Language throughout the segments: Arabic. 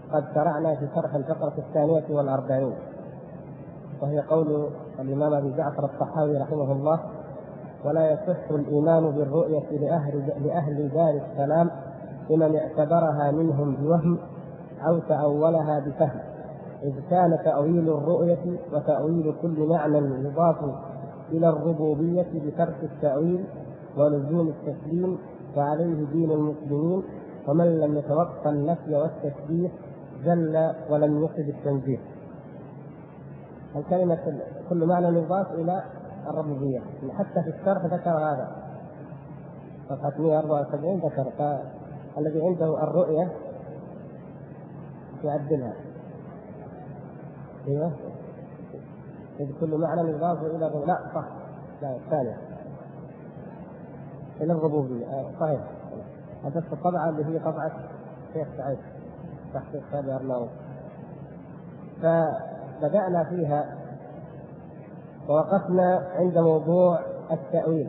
قد شرعنا في شرح الفقرة 42، وهي قول الإمام أبي جعفر الطحاوي رحمه الله: ولا يصح الإيمان بالرؤية لأهل دار السلام لمن اعتبرها منهم بوهم أو تأولها بفهم، إذ كان تأويل الرؤية وتأويل كل معنى يضاف إلى الربوبية بترك التأويل ولزوم التسليم، فعليه دين المسلمين، ومن لم يتوقع النفي والتشبيه زل ولم يقصد التنزيه. الكلمة كل معنى يضاف إلى الربوبية، حتى في الشرح ذكر هذا، صفحة 174 ذكر. فالذي عنده الرؤية يعدلها. ايوه، إذ كل معنى يضاف إلى الربوبية. لا صح، لا الثانية إلى الربوبية. صحيح. هذا الطبعة اللي هي طبعة شيخ سعيد تحقيق هذا أرناؤوط. فبدأنا فيها ووقفنا عند موضوع التأويل،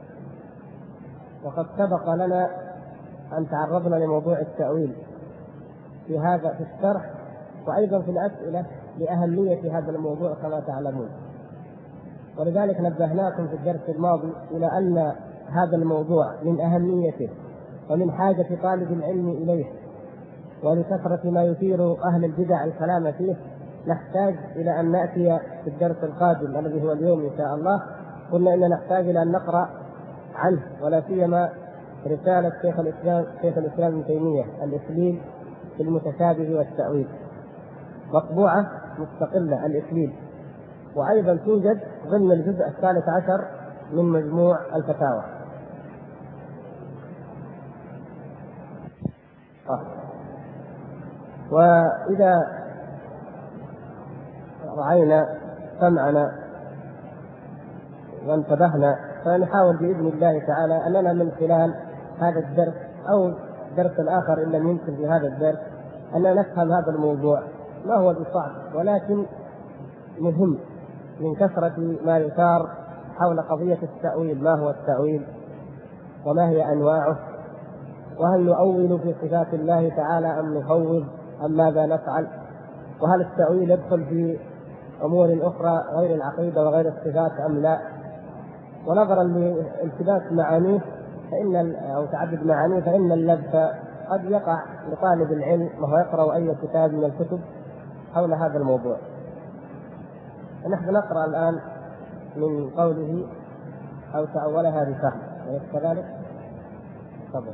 وقد سبق لنا أن تعرضنا لموضوع التأويل في هذا في الشرح، وأيضا في الأسئلة لأهمية هذا الموضوع كما تعلمون. ولذلك نبهناكم في الدرس الماضي إلى أن هذا الموضوع من أهميته ومن حاجة طالب العلم إليه، ولكثرة ما يثير أهل البدع الكلام فيه، نحتاج إلى أن نأتي في الدرس القادم الذي هو اليوم إن شاء الله. قلنا إن نحتاج إلى أن نقرأ عنه، ولا سيما رسالة شيخ الإسلام ابن تيمية الإكليل في المتشابه والتأويل، مطبوعة مستقلة الإكليل، وأيضا توجد ضمن الجزء 13 من مجموع الفتاوى. وإذا رعينا سمعنا وانتبهنا فنحاول بإذن الله تعالى أننا من خلال هذا الدرس أو درس آخر إن لم يمكن في هذا الدرس أننا نفهم هذا الموضوع، ما هو بصعب ولكن مهم، من كثرة ما يثار حول قضية التأويل. ما هو التأويل وما هي أنواعه، وهل نؤول في صفات الله تعالى أم نفوض أم ماذا نفعل، وهل التأويل يدخل في أمور أخرى غير العقيدة وغير الصفات أم لا. ونظرا لالتباس معانيه أو تعدد معانيه فإن اللبس قد يقع لطالب العلم وهو يقرأ أي كتاب من الكتب حول هذا الموضوع. نحن نقرأ الآن من قوله أو تأولها بفهم، أليس كذلك؟ تفضل.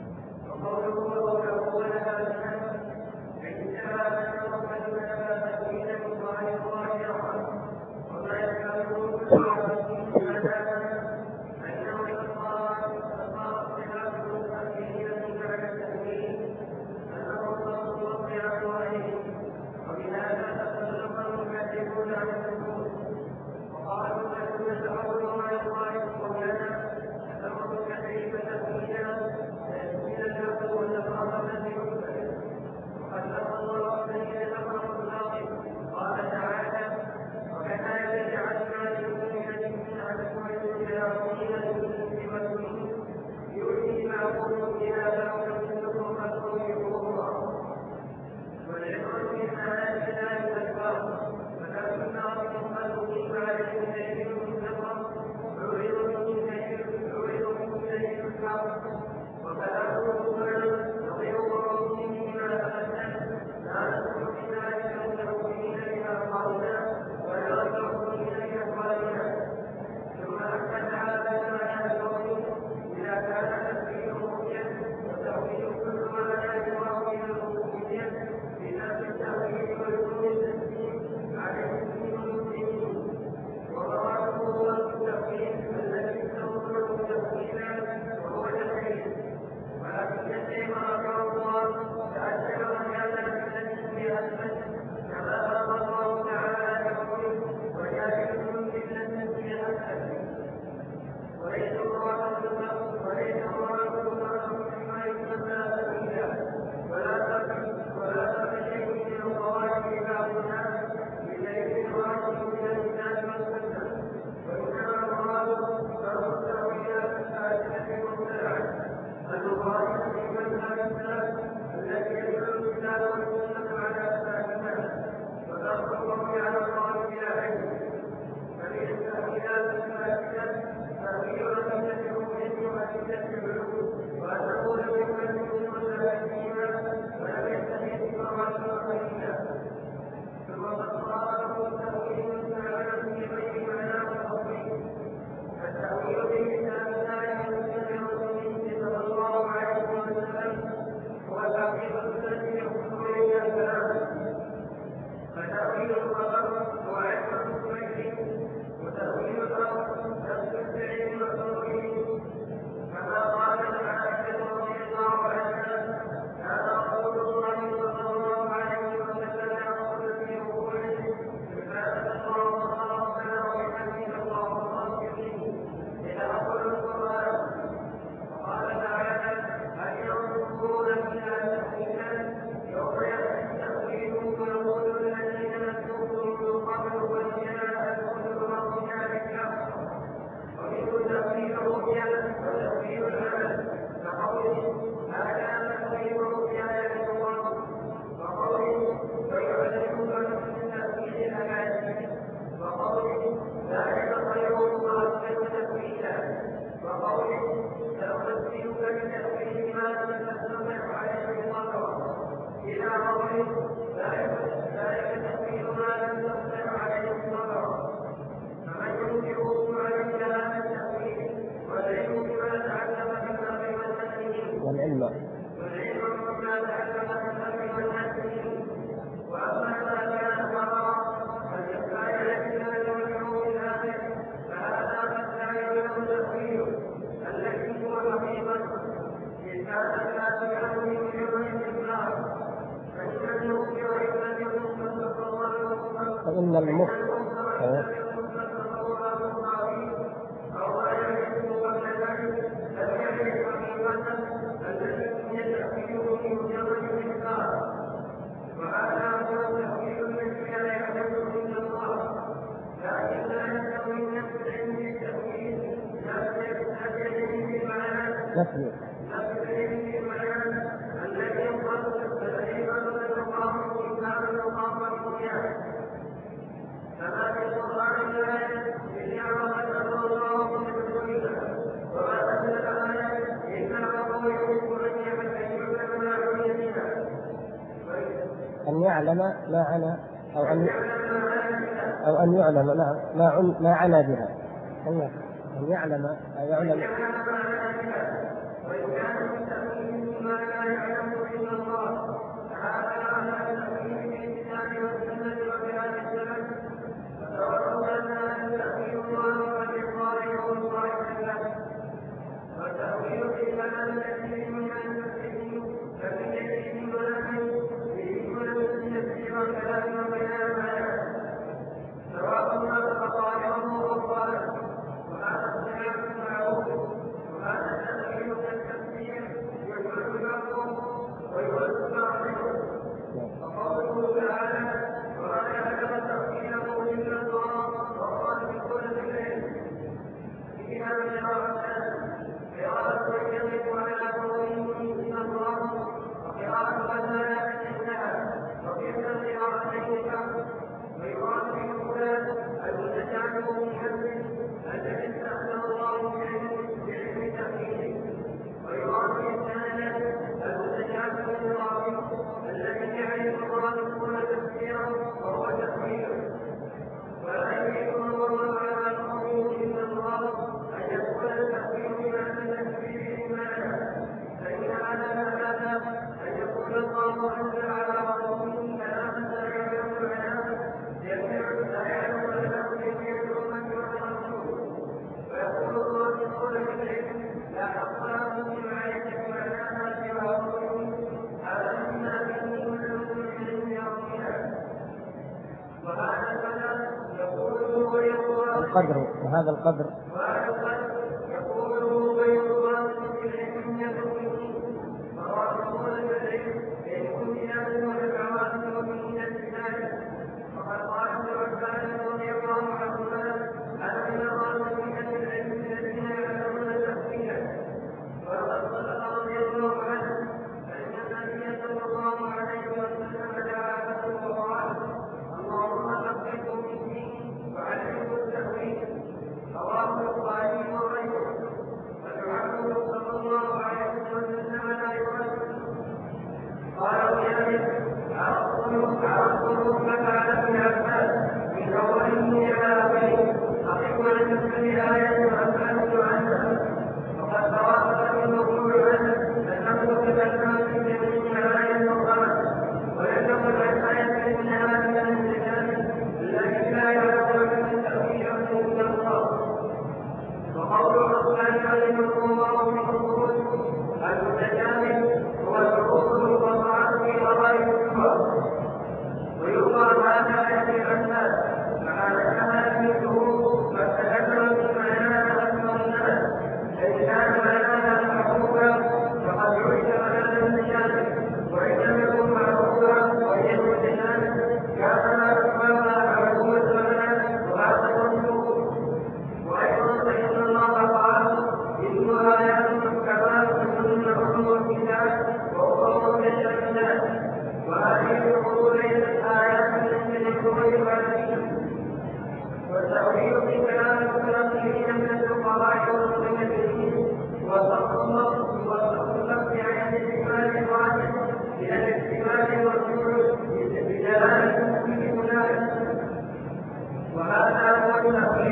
فتأويل الخبر وعلم المسلم وتأويل الأمر نفس الفعل المسؤول كما قال عائشة رضي الله عنها كان رسول الله صلى الله عليه وسلم يقول في ركوعه سبحانك اللهم ربنا وبحمدك اللهم اغفر لتأكل القرآن. وقال تعالى هل ينظرون إلا تأويلا يوم يأتي التأويل ويقول الذين نسوه من قبل وجاءتهم ربنا بالحق ومثل تأويل الرؤيا وتأويل العمل كقوله هذا تأويل رؤيا الله وقوله ويعلمون من تأويل الأحاديث وقوله ذلك خير وأحسن تأويلا وقوله سأنبئك بتأويل ما لم تستطع عليه القدر إلى قوله ذلك تأويل ما لم تستطع عليه القدر. فمن ينكركم عن هذا التأويل والعلم بما تعلم من الأمر والنهي والعلم بما تعلم من الأمر والنهي. وأما ما كان قرارا فالإخبار الذي لا يرجعه الآخر فهذا قد لا يعلم تأويله الذي هو حقيقة إن كان الناس يعلم من علم الإسلام فإن المخبر إذا يكون صلى الله عليه وسلم فإن المخ نفي كما في القرآن الآية بالنعمة صلى الله عليه وسلم وما أنزل آية إن الله يحب أن يعلم ما علم بها أن يعلم ما عنا أو أن يعلم ما عنا بها أن يعلم يعلم وإن كان من تأويل ما لا يعلم إلا الله تعالى على تأويل الكتاب والسنة وبيان السنة فتوكلنا أن تأويل الله والإقرار والصالح له وتأويل الإيمان الذي من المسلمين فمن يجد ونحن يريدون تفسير الكلام وبيان آياته سواء ما تقاطعه وقال وهذا الصيام معروف وهذا تأويل التفسير يجوز بعضه ويجوز بعضه. وقوله تعالى وما يعلم تأويله إلا الله والراسخون في العلم فيها قراءة يجب على قوله إن الله وقراءة غزالة إنها وكلتا قراءتين الحق ويقال في الأولى المتشابه بالحمد الذي استخدم الله بعلم تأويله ويقال في الثانية المتشابه بالراوي الذي يعرف الراسخون تفسيره وهو تأويله. ولا يجب الله على قوله إن الله أن يكون التأويل بما تنزل إيمانا فإن هذا أن يكون الله أنزل على رسوله كلاما لا يعلم معناه لا يعلم له في الأمة والرسول ويقول الله في قوله العلم لا أخبره بما يجب معناها سوى قوله هذا مما به من علم ربنا. وهذا الكلام يقوله ويقول القدر وهذا القدر يقوله ويقال في العلم يدعوه وراسخون في العلم يكون بناء والعوامل ومن البداية. وقد قال ابن عباس رضي الله عنهما أن الراسخين في العلم الذين يعلمون تأويله. وقد صدق رضي الله عنه أن النبي صلى الله عليه وسلم دعا له وقال اللهم فقهه في الدين وعلمه التأويل. رواه البخاري وغيره. ودعاه صلى الله عليه وسلم لا يرد. قال مجاهد عرضته ففعل ابن عباس من اوله الى اخره اقيم عن كل ايه واساله عنها. وقد تواصل من الركوع عنه انه تكلم في جميع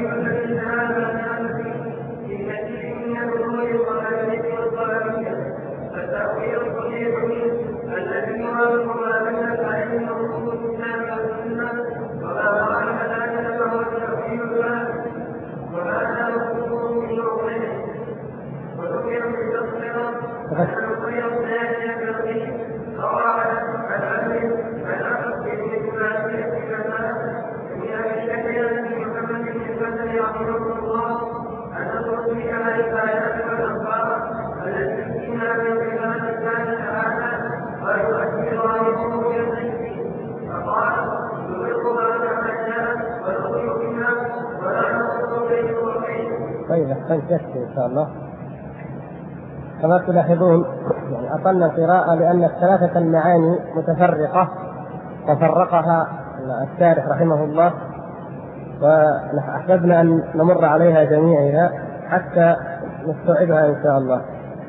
الذين آمنوا في كثير من الأمور والأمثلة والقرآنية فالتأويل الصحيح الذي يوافق ما دلت عليه نصوص الكتاب والسنة وما خالف ذلك فهو التأويل الواحد وهذا مطلوب من عقله وذكر في التذكرة أن الخير الثاني كالخير قواعد العلم الأخذ بالإجمالية كما من الشكل في محمد بن الفتح رحمه الله أن الرسل كما الآيات والأخبار التي فيها من صفات الله تعالى ويؤثرها بظهور الغيب فقال يبلغ ما تحدى ويخرج بها ولا نقصد بين وبين. طيب احسنت ان شاء الله. كما تلاحظون يعني أطلنا القراءة لأن الثلاثة المعاني متفرقة تفرقها الشارح رحمه الله، وأحببنا أن نمر عليها جميعها حتى نستوعبها إن شاء الله.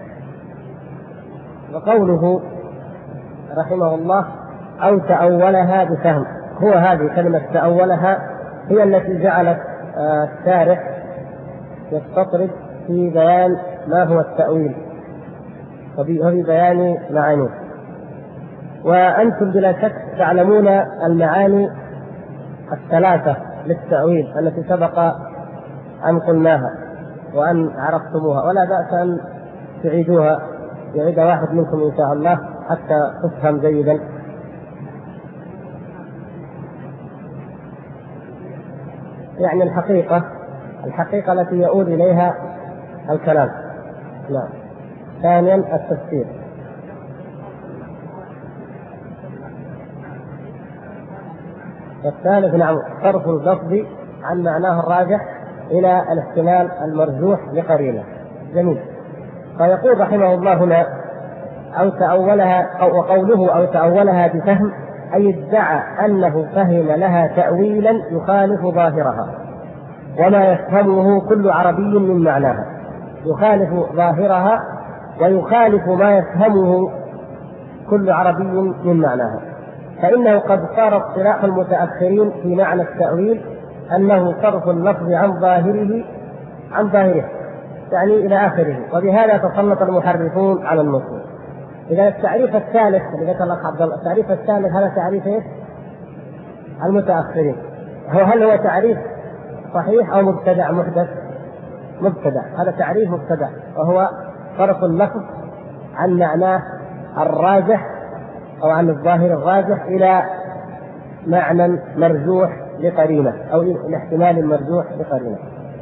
وقوله رحمه الله أو تأولها بفهم، هو هذه كلمة تأولها هي التي جعلت الشارح يستطرد في بيان ما هو التأويل وفي بيان معانيه. وأنتم بلا شك تعلمون المعاني الثلاثة للتأويل التي سبق أن قلناها وأن عرفتموها، ولا بأس أن تعيدوها، يعيد واحد منكم إن شاء الله حتى تفهم جيدا. يعني الحقيقة التي يؤول إليها الكلام. نعم. ثانيا التفسير. الثالث نعم صرف اللفظ عن معناه الراجح إلى الاحتمال المرجوح لقرينة. جميل. فيقول رحمه الله هنا أو تأولها، وقوله أو تأولها بفهم أي ادعى أنه فهم لها تأويلا يخالف ظاهرها وما يفهمه كل عربي من معناها، يخالف ظاهرها ويخالف ما يفهمه كل عربي من معناها. فإنه قد صار اصطلاح المتأخرين في معنى التأويل أنه صرف اللفظ عن ظاهره يعني إلى آخره، وبهذا تسلط المحرفون على النصوص. إذا التعريف الثالث اللي ذكر الأخ عبد الله، التعريف الثالث هذا تعريف إيش؟ المتأخرين. هل هو تعريف صحيح أو مبتدع محدث؟ مبتدع. هذا تعريف مبتدع، وهو صرف اللفظ عن معناه الراجح أو عن الظاهر الراجح إلى معنى مرجوح لقرينة أو الاحتمال المرجوح لقرينة.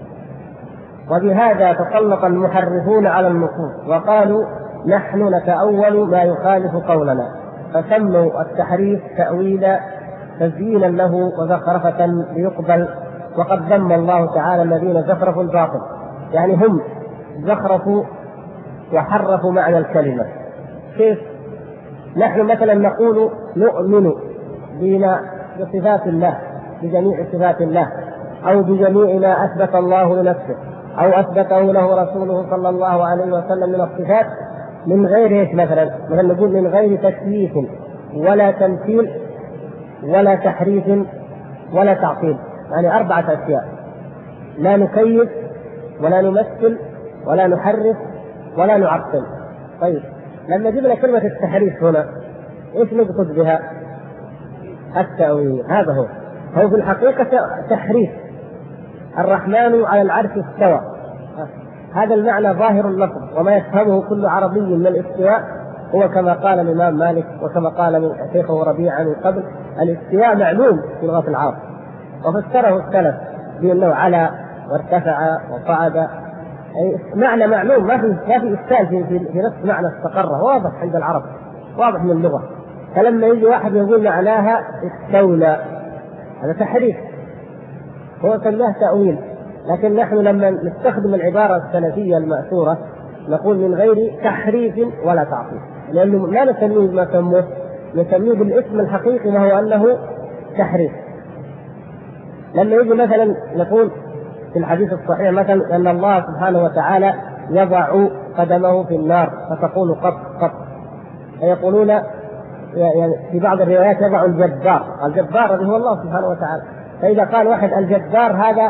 وبهذا تسلط المحرفون على النصوص وقالوا نحن نتأول ما يخالف قولنا، فسموا التحريف تأويلا تزيينا له وزخرفة ليقبل. وقد ذم الله تعالى الذين زخرفوا الباطل، يعني هم زخرفوا وحرفوا معنى الكلمة. كيف؟ نحن مثلا نقول نؤمن بصفات الله، بجميع صفات الله، أو بجميع ما أثبت الله لنفسه أو أثبته له رسوله صلى الله عليه وسلم من الصفات، من غير إيش؟ مثلا نقول من غير تكييف ولا تمثيل ولا تحريف ولا تعطيل، يعني 4 أشياء: لا نكيف ولا نمثل ولا نحرف ولا نعطل. طيب لما جبنا كلمة التحريف هنا ايش نقصد بها؟ التأويل. هذا هو في الحقيقة تحريف. الرحمن على العرش استوى، هذا المعنى ظاهر اللفظ، وما يفهمه كل عربي من الاستواء هو كما قال الإمام مالك وكما قال شيخه ربيعة من قبل: الاستواء معلوم في لغة العرب، وفسره السلف بأنه على وارتفع وصعد، أي معنى معلوم، ما في إشكال في نفس معنى استقر، واضح عند العرب، واضح من اللغة. فلما يجي واحد يقول معناها استولى، هذا تحريف، هو سماه تأويل. لكن نحن لما نستخدم العبارة السلفية المأثورة نقول من غير تحريف ولا تعطيل، لأنه لا نسميه ما سموه، نسميه بالاسم الحقيقي وهو أنه تحريف. لما يجي مثلا نقول في الحديث الصحيح مثلا أن الله سبحانه وتعالى يضع قدمه في النار فتقول قط قط، فيقولون يعني في بعض الروايات يضع الجبار، الجبار الذي هو الله سبحانه وتعالى. فإذا قال واحد الجبار هذا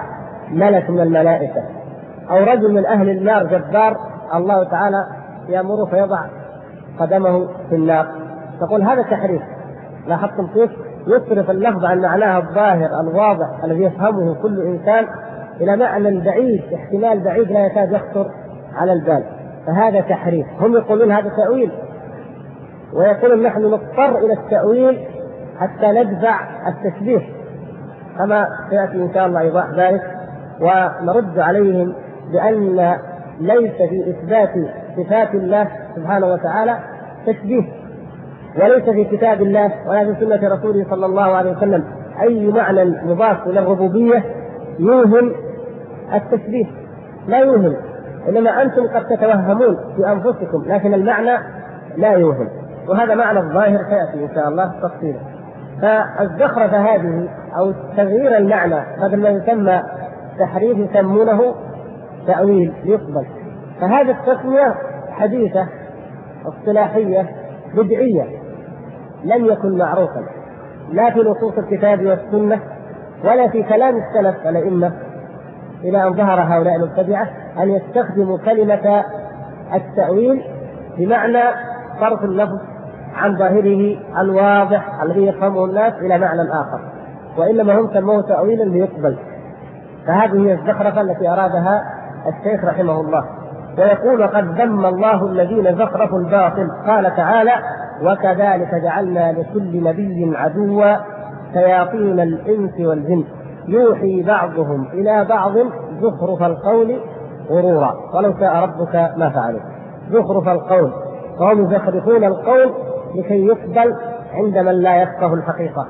ملك من الملائكة أو رجل من أهل النار جبار الله تعالى يأمره فيضع قدمه في النار، تقول هذا تحريف. لاحظتم كيف يصرف اللفظ عن معناها الظاهر الواضح الذي يفهمه كل إنسان إلى معنى بعيد، احتمال بعيد لا يكاد يخطر على البال، فهذا تحريف. هم يقولون هذا تأويل، ويقولون نحن نضطر إلى التأويل حتى ندفع التشبيه، كما سيأتي إن شاء الله إيضاح ذلك. ونرد عليهم بأن ليس في إثبات صفات الله سبحانه وتعالى تشبيه، وليس في كتاب الله ولا في سنة رسوله صلى الله عليه وسلم أي معنى مضاف إلى الربوبية يوهم التشبيه، لا يوهم، إنما أنتم قد تتوهمون في أنفسكم لكن المعنى لا يوهم، وهذا معنى الظاهر سيأتي إن شاء الله تفصيلا. فالزخرفة هذه أو تغيير المعنى هذا ما يسمى تحريف يسمونه تأويل يقبل. فهذه التسمية حديثة اصطلاحية بدعية، لم يكن معروفا لا في نصوص الكتاب والسنة ولا في كلام السلف الأئمة إلى أن ظهر هؤلاء المبتدعة أن يستخدموا كلمة التأويل بمعنى صرف اللفظ عن ظاهره الواضح الذي يفهمه الناس إلى معنى آخر، وإنما هم سموه تأويلا ليقبل. فهذه هي الزخرفة التي أرادها الشيخ رحمه الله. ويقول قد ذم الله الذين زخرفوا الباطل، قال تعالى وكذلك جعلنا لكل نبي عدوا شياطين الإنس والجن يوحي بعضهم إلى بعض زخرف القول غرورا ولو شاء ربك ما فعلوا. زخرف القول، فهم يزخرفون القول لكي يقبل عند من لا يفقه الحقيقة.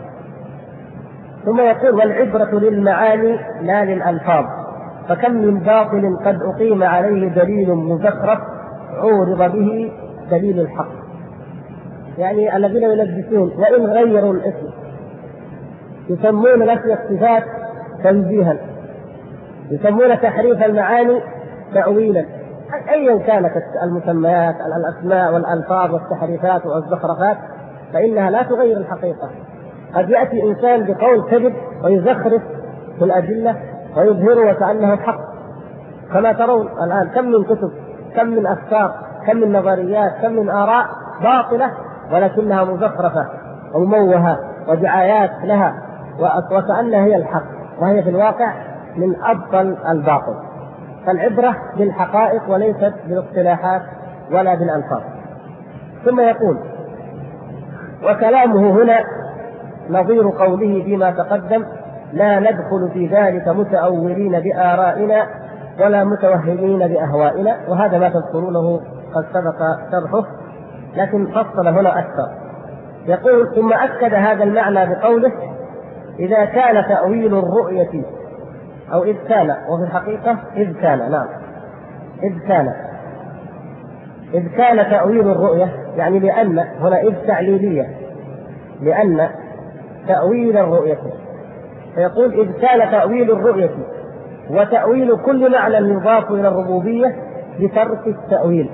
ثم يقول والعبرة للمعاني لا للألفاظ، فكم من باطل قد أقيم عليه دليل مزخرف عورض به دليل الحق. يعني الذين يلبسون وإن غيروا الاسم يسمون نفي الصفات تنزيها، يسمون تحريف المعاني تأويلا، أيا كانت المسميات الأسماء والألفاظ والتحريفات والزخرفات فإنها لا تغير الحقيقة. قد يأتي إنسان بقول كذب ويزخرف في الأدلة ويظهر وكأنه حق، كما ترون الآن كم من كتب، كم من أفكار، كم من نظريات، كم من آراء باطلة ولكنها مزخرفة ومموهة ودعايات لها وكأنها هي الحق، وهي في الواقع من أبطل الباطل. فالعبرة بالحقائق وليست بالاصطلاحات ولا بالألفاظ. ثم يقول وكلامه هنا نظير قوله فيما تقدم لا ندخل في ذلك متأولين بآرائنا ولا متوهمين بأهوائنا، وهذا ما تذكرونه قد سبق شرحه لكن فصل هنا أكثر. يقول ثم أكد هذا المعنى بقوله إذا كان تأويل الرؤية أو إذ كان، وفي الحقيقة إذ كان، نعم إذ كان تأويل الرؤية، يعني لأن هنا إذ تعليلية، لأن تأويل الرؤية، فيقول إذ كان تأويل الرؤية وتأويل كل معنى يضاف إلى الربوبية بترك التأويل.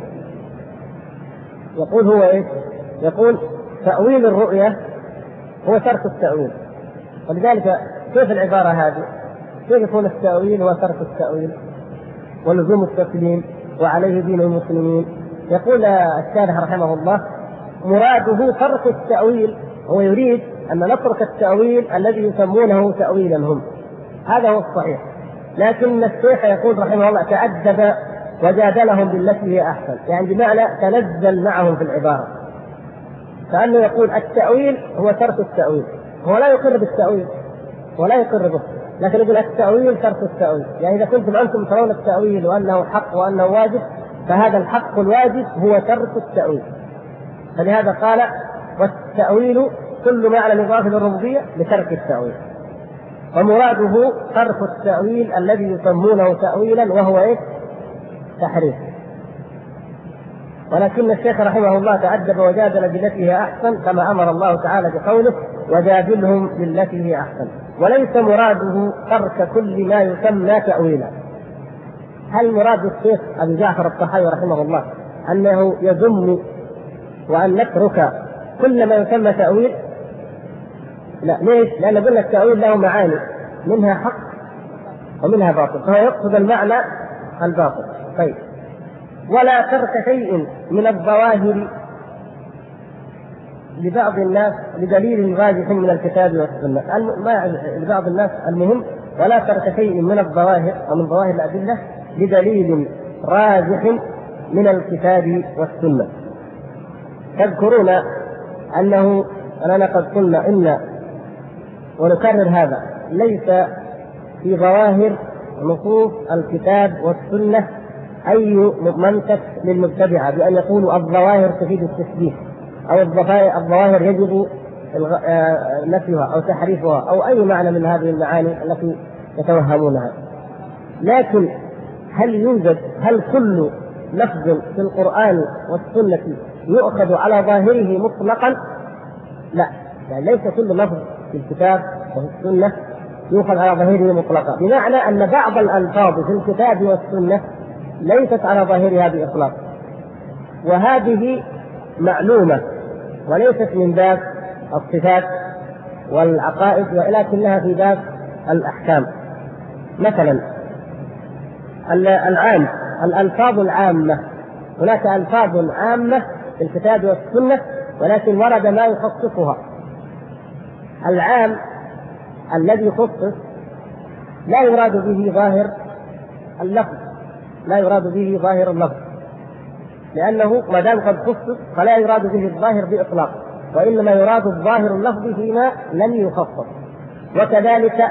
يقول هو إيه؟ يقول تأويل الرؤية هو ترك التأويل. ولذلك كيف العبارة هذه؟ كيف يكون التأويل هو ترك التأويل ولزوم التسليم وعليه دين المسلمين؟ يقول الشارح رحمه الله مراده ترك التأويل، هو يريد أن نترك التأويل الذي يسمونه تأويلا هم، هذا هو الصحيح. لكن الشيخ يقول رحمه الله تأدب وجادلهم بالتي هي أحسن، يعني بمعنى تنزل معهم في العبارة، كأنه يقول التأويل هو ترك التأويل، هو لا يقر بالتأويل ولا يقر به، لكن يقول التأويل ترك التأويل. يعني إذا كنتم أنتم ترون التأويل وأنه حق وأنه واجب، فهذا الحق الواجب هو ترك التأويل. فلهذا قال والتأويل كل معنى يضاف إلى الربوبية لترك التأويل، ومراده ترك التأويل الذي يسمونه تأويلا وهو إيه؟ تحريف. ولكن الشيخ رحمه الله تأدب وجادل بالتي هي أحسن كما أمر الله تعالى بقوله وجادلهم بالتي هي أحسن، وليس مراده ترك كل ما يسمى تأويلا. هل مراد الشيخ أبي جعفر الطحاوي رحمه الله أنه يذم وأن نترك كل ما يسمى تأويل؟ لا. ليش؟ لأن قلنا التأويل له معاني، منها حق ومنها باطل، فهو يقصد المعنى الباطل. طيب، ولا ترك شيء من الظواهر لبعض الناس لدليل راجح من الكتاب والسنة. لبعض الناس المهم ولا ترك شيء من الظواهر أو من ظواهر الأدلة لدليل راجح من الكتاب والسنة. تذكرون أننا قد قلنا إن، ونكرر هذا، ليس في ظواهر نصوص الكتاب والسنة أي منطق للمبتدعة بأن يقولوا الظواهر تفيد التشبيه أو الظواهر يجب نفيها أو تحريفها أو أي معنى من هذه المعاني التي يتوهمونها. لكن هل كل لفظ في القرآن والسنة يؤخذ على ظاهره مطلقا؟ لا، يعني ليس كل لفظ في الكتاب وفي السنة يؤخذ على ظاهره مطلقا، بمعنى أن بعض الألفاظ في الكتاب والسنة ليست على ظاهرها بإطلاق، وهذه معلومة وليست من باب الصفات والعقائد ولكنها في باب الأحكام. مثلا الألفاظ العامة، هناك ألفاظ عامة في الكتاب والسنة ولكن ورد ما يخصصها. العام الذي يخصص لا يراد به ظاهر اللفظ، لأنه ما دام قد خصص فلا يراد به الظاهر بإطلاق، وإنما يراد الظاهر اللفظي فيما لم يخصص. وكذلك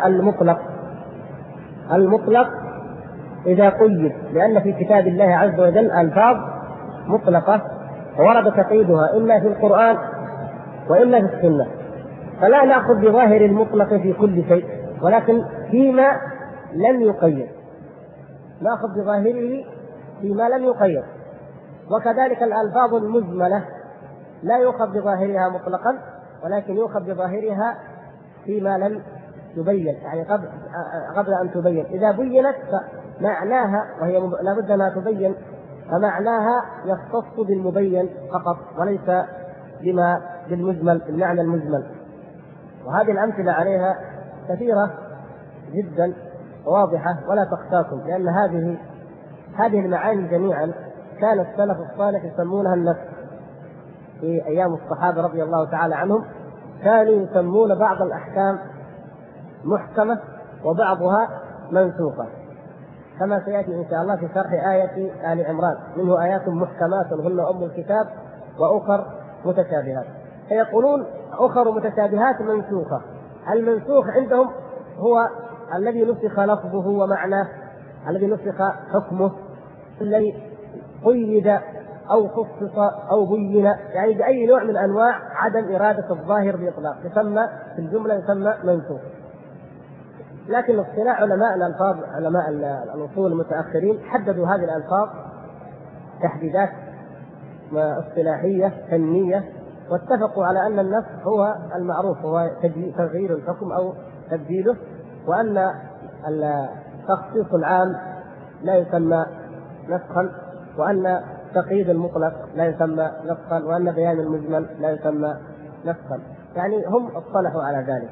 المطلق إذا قيد، لأن في كتاب الله عز وجل ألفاظ مطلقة ورد تقييدها إما في القرآن وإما في السنة، فلا نأخذ بظاهر المطلق في كل شيء، ولكن فيما لم يقيد نأخذ بظاهره فيما لم يقيد. وكذلك الألفاظ المجملة لا يؤخذ بظاهرها مطلقا، ولكن يؤخذ بظاهرها فيما لم تبين، يعني قبل أن تبين. إذا بينت فمعناها، وهي لابد أنها تبين، فمعناها يختص بالمبين فقط وليس بالمجمل، بالمعنى المجمل. وهذه الأمثلة عليها كثيرة جدا واضحة ولا تخشاكم، لأن هذه المعاني جميعا كان السلف الصالح يسمونها النسخ. في أيام الصحابة رضي الله تعالى عنهم كانوا يسمون بعض الأحكام محكمة وبعضها منسوخة، كما سيأتي إن شاء الله في شرح آية آل عمران: منه آيات محكمات هن أم الكتاب وأخر متشابهات. فيقولون أخر متشابهات منسوخة. المنسوخ عندهم هو الذي نسخ لفظه ومعناه، الذي نسخ حكمه، الذي قيد أو خصص أو بين، يعني بأي نوع من أنواع عدم إرادة الظاهر بإطلاق يسمى في الجملة يسمى منسوخ. لكن اصطلاح علماء الألفاظ، علماء الأصول المتأخرين، حددوا هذه الألفاظ تحديدات اصطلاحية فنية، واتفقوا على أن النسخ هو المعروف، هو تغيير الحكم أو تبديله، وأن التخصيص العام لا يسمى نسخا، وأن تقييد المطلق لا يسمى نسخا، وأن بيان المجمل لا يسمى نسخا. يعني هم اصطلحوا على ذلك.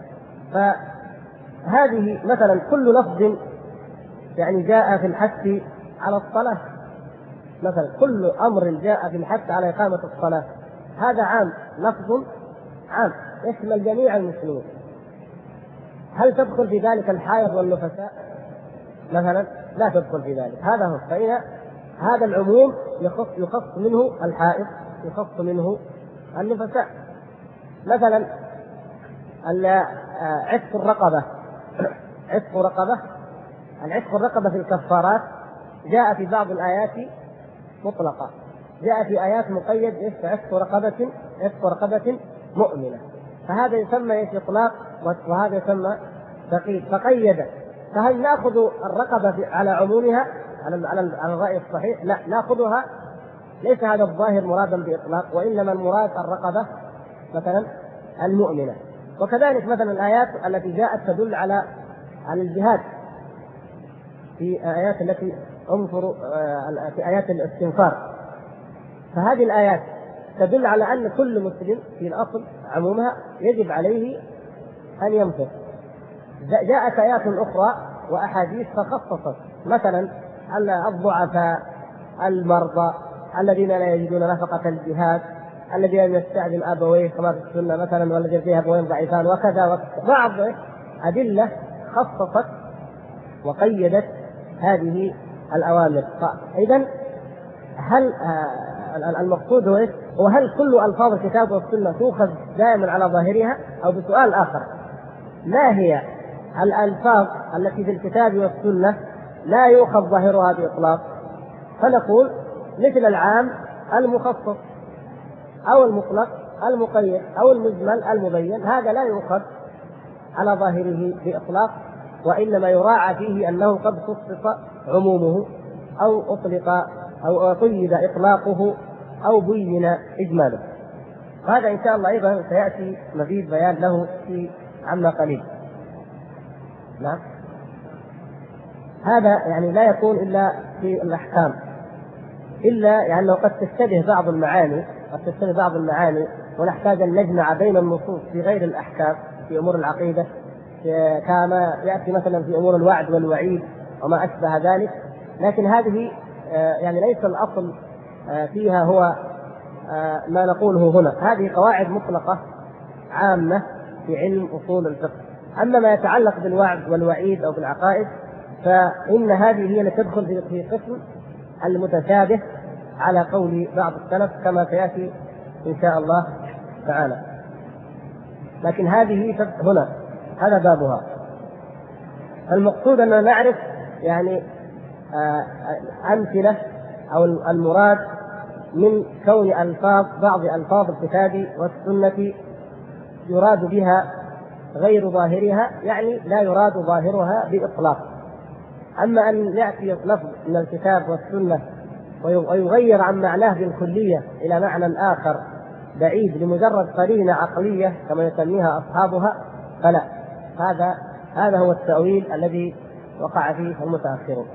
فهذه مثلا كل لفظ يعني جاء في الحث على الصلاة، مثلا كل أمر جاء في الحث على إقامة الصلاة، هذا عام، لفظ عام يشمل جميع المسلمين. هل تدخل في ذلك الحائض والنفساء مثلا؟ لا تدخل في ذلك. هذا هو، فإن هذا العموم يخص منه الحائض، يخص منه النفساء. مثلا عتق الرقبة، العتق الرقبة في الكفارات جاء في بعض الآيات مطلقة، جاء في آيات مقيد عتق رقبة مؤمنة، فهذا يسمى إطلاق وهذا يسمى تقييد، فقيد. فهل نأخذ الرقبة على عمومها على الرأي الصحيح؟ لا، نأخذها، ليس هذا الظاهر مرادا بإطلاق، وإنما المراد الرقبة مثلا المؤمنة. وكذلك مثلا الآيات التي جاءت تدل على الجهاد، في آيات التي انظروا في آيات الاستنفار، فهذه الآيات تدل على أن كل مسلم في الأصل عمومها يجب عليه أن ينفق. جاءت آيات أخرى وأحاديث فخصصت مثلا الضعفاء، المرضى، الذين لا يجدون نفقة الجهاد، الذين يستأذن أبويه كما في السنة مثلا، والذين فيها أبوين ضعيفان وكذا بعض أدلة خصصت وقيدت هذه الأوامر. إذن هل المقصود هو هل كل ألفاظ الكتاب والسنة تؤخذ دائما على ظاهرها؟ أو بسؤال آخر، ما هي الألفاظ التي في الكتاب والسنة لا يؤخذ ظاهرها بإطلاق؟ فنقول مثل العام المخصص، أو المطلق المقيد، أو المجمل المبين، هذا لا يؤخذ على ظاهره بإطلاق، وإنما يراعى فيه أنه قد خصص عمومه أو أطلق أو قيد إطلاقه أو بين إجماله. هذا إن شاء الله أيضا سيأتي مزيد بيان له في عما قليل. نعم، هذا يعني لا يكون إلا في الأحكام، إلا يعني قد تشتبه بعض المعاني ونحتاج أن نجمع بين النصوص في غير الأحكام في أمور العقيدة، كما يأتي مثلا في أمور الوعد والوعيد وما أشبه ذلك. لكن هذه يعني ليس الأصل فيها هو ما نقوله هنا، هذه قواعد مطلقة عامة في علم أصول الفقه. أما ما يتعلق بالوعد والوعيد أو بالعقائد فإن هذه هي التي تدخل في قسم المتشابه على قول بعض السلف كما سيأتي إن شاء الله تعالى. لكن هذه هنا هذا بابها. المقصود أن نعرف يعني أمثلة أو المراد من كون بعض ألفاظ الكتاب والسنة يراد بها غير ظاهرها، يعني لا يراد ظاهرها بإطلاق. أما أن يأتي لفظ من الكتاب والسنة ويغير عن معناه بالكلية إلى معنى آخر بعيد لمجرد قرينة عقلية كما يسميها أصحابها، فلا، هذا هو التأويل الذي وقع فيه المتأخرون.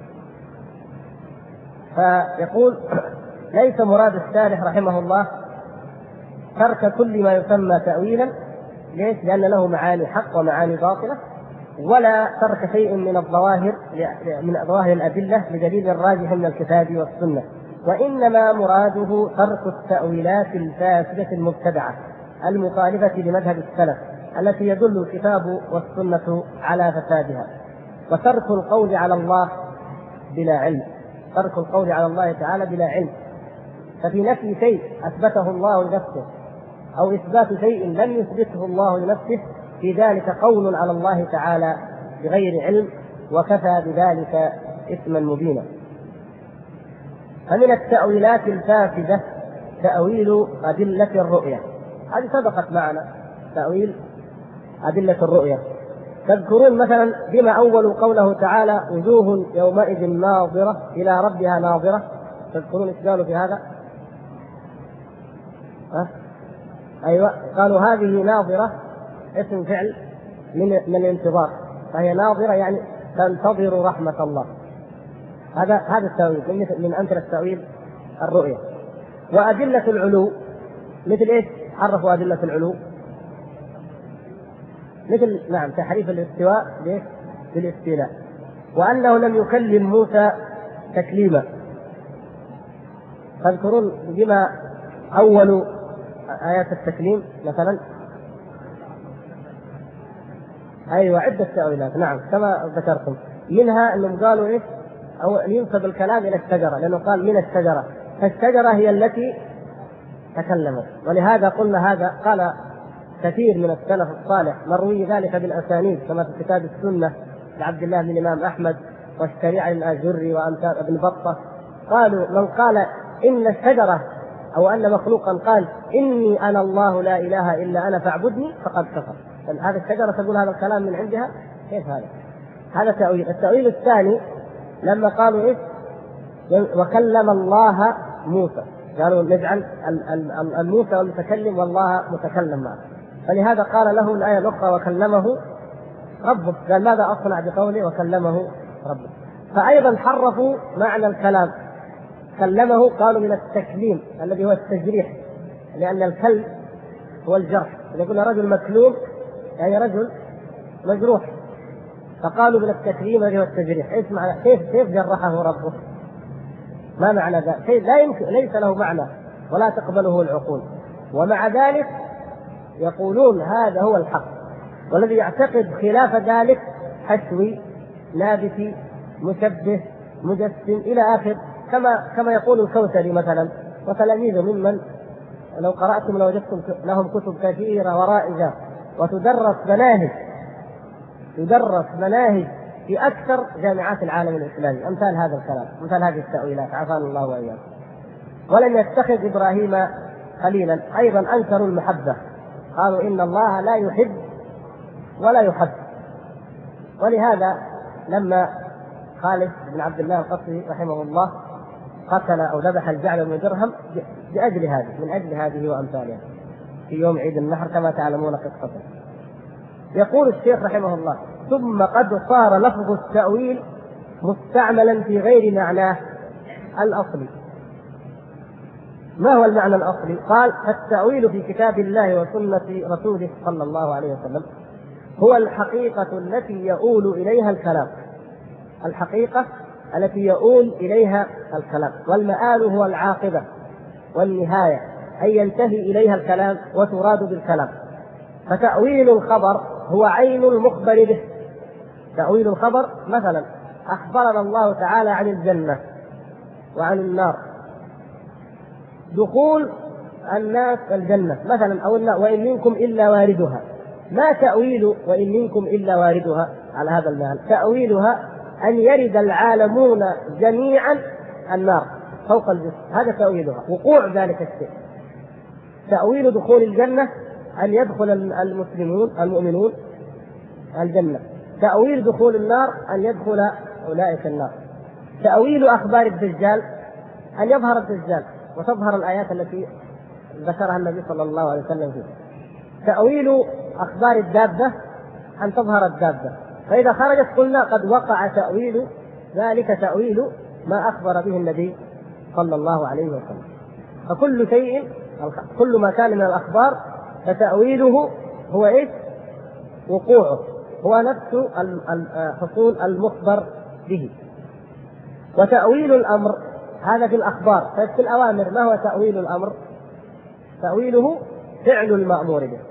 فيقول: ليس مراد الشارح رحمه الله ترك كل ما يسمى تأويلا، ليش؟ لأن له معاني حق ومعاني باطلة، ولا ترك شيء من الظواهر الأدلة لدليل الراجح من الكتاب والسنة، وإنما مراده ترك التأويلات الفاسدة المبتدعة المخالفة لمذهب السلف التي يدل الكتاب والسنة على فسادها، وترك القول على الله بلا علم، ترك القول على الله تعالى بلا علم. ففي نفي شيء أثبته الله لنفسه أو إثبات شيء لم يثبته الله لنفسه، في ذلك قول على الله تعالى بغير علم، وكفى بذلك إثما مبينا. فمن التأويلات الفاسدة تأويل أدلة الرؤية، هذه سبقت معنا، تأويل أدلة الرؤية. تذكرون مثلا بما أول قوله تعالى: وجوه يومئذ ناظرة إلى ربها ناظرة، تذكرون ايش قالوا في هذا؟ أيوة، قالوا هذه ناظرة اسم فعل من الانتظار، فهي ناظرة يعني تنتظر رحمة الله. هذا التأويل من أمثلة التأويل الرؤية. وأدلة العلو مثل إيش؟ عرفوا أدلة العلو مثل تحريف الاستواء بالاستيلاء، وأنه لم يكلم موسى تكليما. تذكرون بما أول آيات التكليم مثلا؟ أيوة، عدة تأويلات، نعم كما ذكرتم. منها أنهم قالوا إيش؟ أو ينسب الكلام إلى الشجرة، لأنه قال من الشجرة، فالشجرة هي التي تكلمت. ولهذا قلنا هذا قال كثير من السلف الصالح، مروي ذلك بالأسانيد كما في كتاب السنة لعبد الله بن الإمام أحمد والشريعة للآجري وأمثال ابن بطة، قالوا: من قال إن الشجرة أو أن مخلوقا قال إني أنا الله لا إله إلا أنا فاعبدني فقد كفر. هذا الشجرة تقول هذا الكلام من عندها؟ كيف هذا تأويل. التأويل الثاني لما قالوا إيش؟ وكلم الله موسى، قالوا نجعل الموسى المتكلم والله متكلم معه، فلهذا قال له الآية الأخرى: وكلمه ربه. قال: ماذا أصنع بقوله وكلمه ربه؟ فأيضا حرفوا معنى الكلام. كلمه قالوا من التكليم الذي هو التجريح، لأن الكلب هو الجرح. يقول رجل مكلوم يعني رجل مجروح، فقالوا من التكريم هذه والتجريح. ايش معنى؟ كيف جرحه ربه؟ ما معنى ذلك؟ شيء لا يمكن، ليس له معنى ولا تقبله العقول، ومع ذلك يقولون هذا هو الحق. والذي يعتقد خلاف ذلك حشوي، لابسي، مشبه، مجسم إلى آخر، كما يقول الكوثري مثلا وتلاميذه، ممن لو قرأتم لوجدتم لهم كتب كثيرة ورائجة وتدرس مناهج في أكثر جامعات العالم الإسلامي، أمثال هذا الكلام، مثل هذه التأويلات، عافانا الله وإياكم. ولم يتخذ إبراهيم خليلا، أيضا أنكروا المحبة، قالوا إن الله لا يحب ولا يحب. ولهذا لما خالد بن عبد الله القصري رحمه الله قتل أو ذبح الجعد بن درهم من أجل هذه وأمثالها في يوم عيد النحر كما تعلمون قصته. يقول الشيخ رحمه الله: ثم قد صار لفظ التأويل مستعملا في غير معناه الأصلي. ما هو المعنى الأصلي؟ قال: التأويل في كتاب الله وسنة رسوله صلى الله عليه وسلم هو الحقيقة التي يؤول إليها الكلام، الحقيقة التي يؤول إليها الكلام، والمآل هو العاقبة والنهاية، أي ينتهي إليها الكلام وتراد بالكلام. فتأويل الخبر هو عين المخبر به. تأويل الخبر مثلا أخبرنا الله تعالى عن الجنة وعن النار، دخول الناس الجنة مثلا، أو وإن منكم إلا واردها. ما تأويل وإن منكم إلا واردها على هذا المعنى؟ تأويلها أن يرد العالمون جميعا النار فوق الجسر، هذا تأويلها، وقوع ذلك الشيء. تأويل دخول الجنة أن يدخل المؤمنون الجنة. تأويل دخول النار أن يدخل أولئك النار. تأويل أخبار الدجال أن يظهر الدجال وتظهر الآيات التي ذكرها النبي صلى الله عليه وسلم فيه. تأويل أخبار الدابة أن تظهر الدابة، فإذا خرجت قلنا قد وقع تأويل ذلك، تأويل ما أخبر به النبي صلى الله عليه وسلم. فكل شيء، كل ما كان من الأخبار فتأويله هو إيش؟ وقوعه، هو نفس حصول المخبر به. وتأويل الأمر هذا في الأخبار. ففي الأوامر ما هو تأويل الأمر؟ تأويله فعل المأمور به.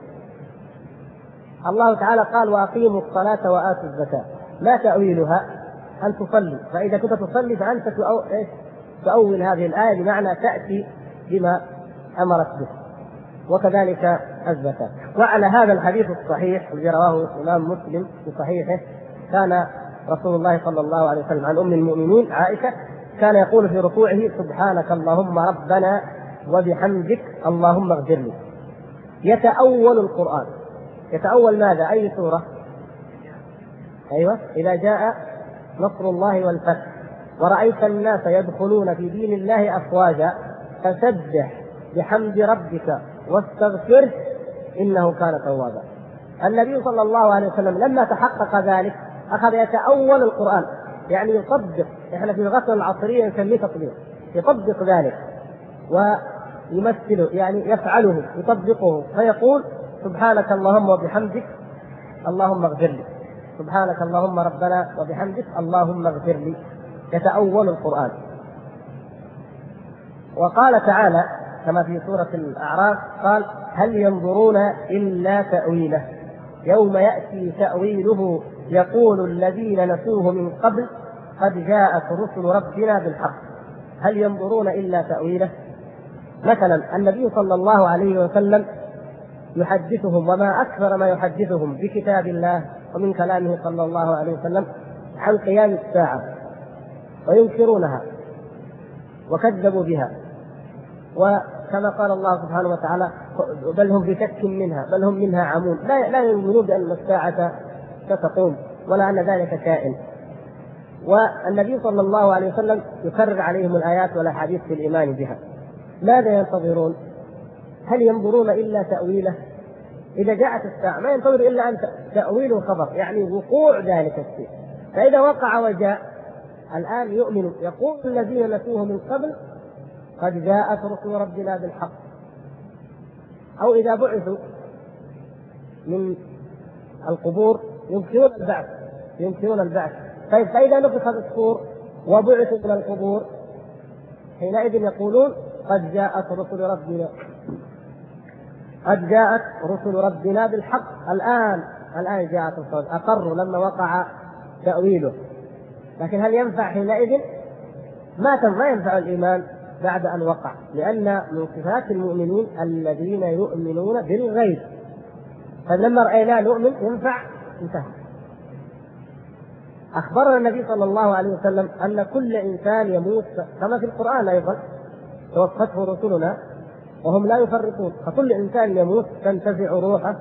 الله تعالى قال: وأقيموا الصلاة وآتوا الزكاة. ما تأويلها؟ أن تصلي. فإذا كنت تصلي فأنت تؤول هذه الآية بمعنى تأتي بما أمرت به. وكذلك الزكاة. وعلى هذا الحديث الصحيح الذي رواه الإمام مسلم في صحيحه، كان رسول الله صلى الله عليه وسلم عن أم المؤمنين عائشة كان يقول في ركوعه: سبحانك اللهم ربنا وبحمدك اللهم اغفر لي. يتأول القرآن. يتأول ماذا؟ أي سورة؟ أيوة: إذا جاء نصر الله والفتح ورأيت الناس يدخلون في دين الله أفواجا فسبح بحمد ربك واستغفره إنه كان توابا. النبي صلى الله عليه وسلم لما تحقق ذلك أخذ يتأول القرآن، يعني يطبق. إحنا في اللغة العصرية نسميه تطبيق، يطبق ذلك ويمثله، يعني يفعله، يطبقه، فيقول: سبحانك اللهم وبحمدك اللهم اغفر لي، سبحانك اللهم ربنا وبحمدك اللهم اغفر لي. يتأول القرآن. وقال تعالى كما في سورة الأعراف قال: هل ينظرون إلا تأويله يوم يأتي تأويله يقول الذين نسوه من قبل قد جاءت رسل ربنا بالحق. هل ينظرون إلا تأويله؟ مثلا النبي صلى الله عليه وسلم يحدثهم، وما أكثر ما يحدثهم بكتاب الله ومن كلامه صلى الله عليه وسلم عن قيام الساعة، وينكرونها وكذبوا بها. وكما قال الله سبحانه وتعالى: بل هم بشك منها، بل هم منها عمون. لا يؤمنون بأن الساعة ستقوم ولا أن ذلك كائن. والنبي صلى الله عليه وسلم يكرر عليهم الآيات والأحاديث في الإيمان بها. ماذا ينتظرون؟ هل ينظرون إلا تأويله؟ إذا جاءت الساعة ما ينتظر إلا أن تأويل الخبر، يعني وقوع ذلك الشيء. فإذا وقع وجاء الآن يؤمن. يقول الذين نسوه من قبل قد جاءت رسل ربنا بالحق. أو إذا بعثوا من القبور ينكرون البعث، ينكرون البعث. طيب فإذا نفخ في الصور وبعثوا من القبور حينئذ يقولون قد جاءت رسل ربنا بالحق. الآن جاءت الصور، أقروا لما وقع تأويله. لكن هل ينفع حينئذ؟ ما ينفع الإيمان بعد أن وقع، لأن من صفات المؤمنين الذين يؤمنون بالغيب. فلما رأينا نؤمن ينفع؟ انتهى. أخبرنا النبي صلى الله عليه وسلم أن كل إنسان يموت، كما في القرآن أيضا توفته رسلنا وهم لا يفرطون، فكل إنسان يموت تنتزع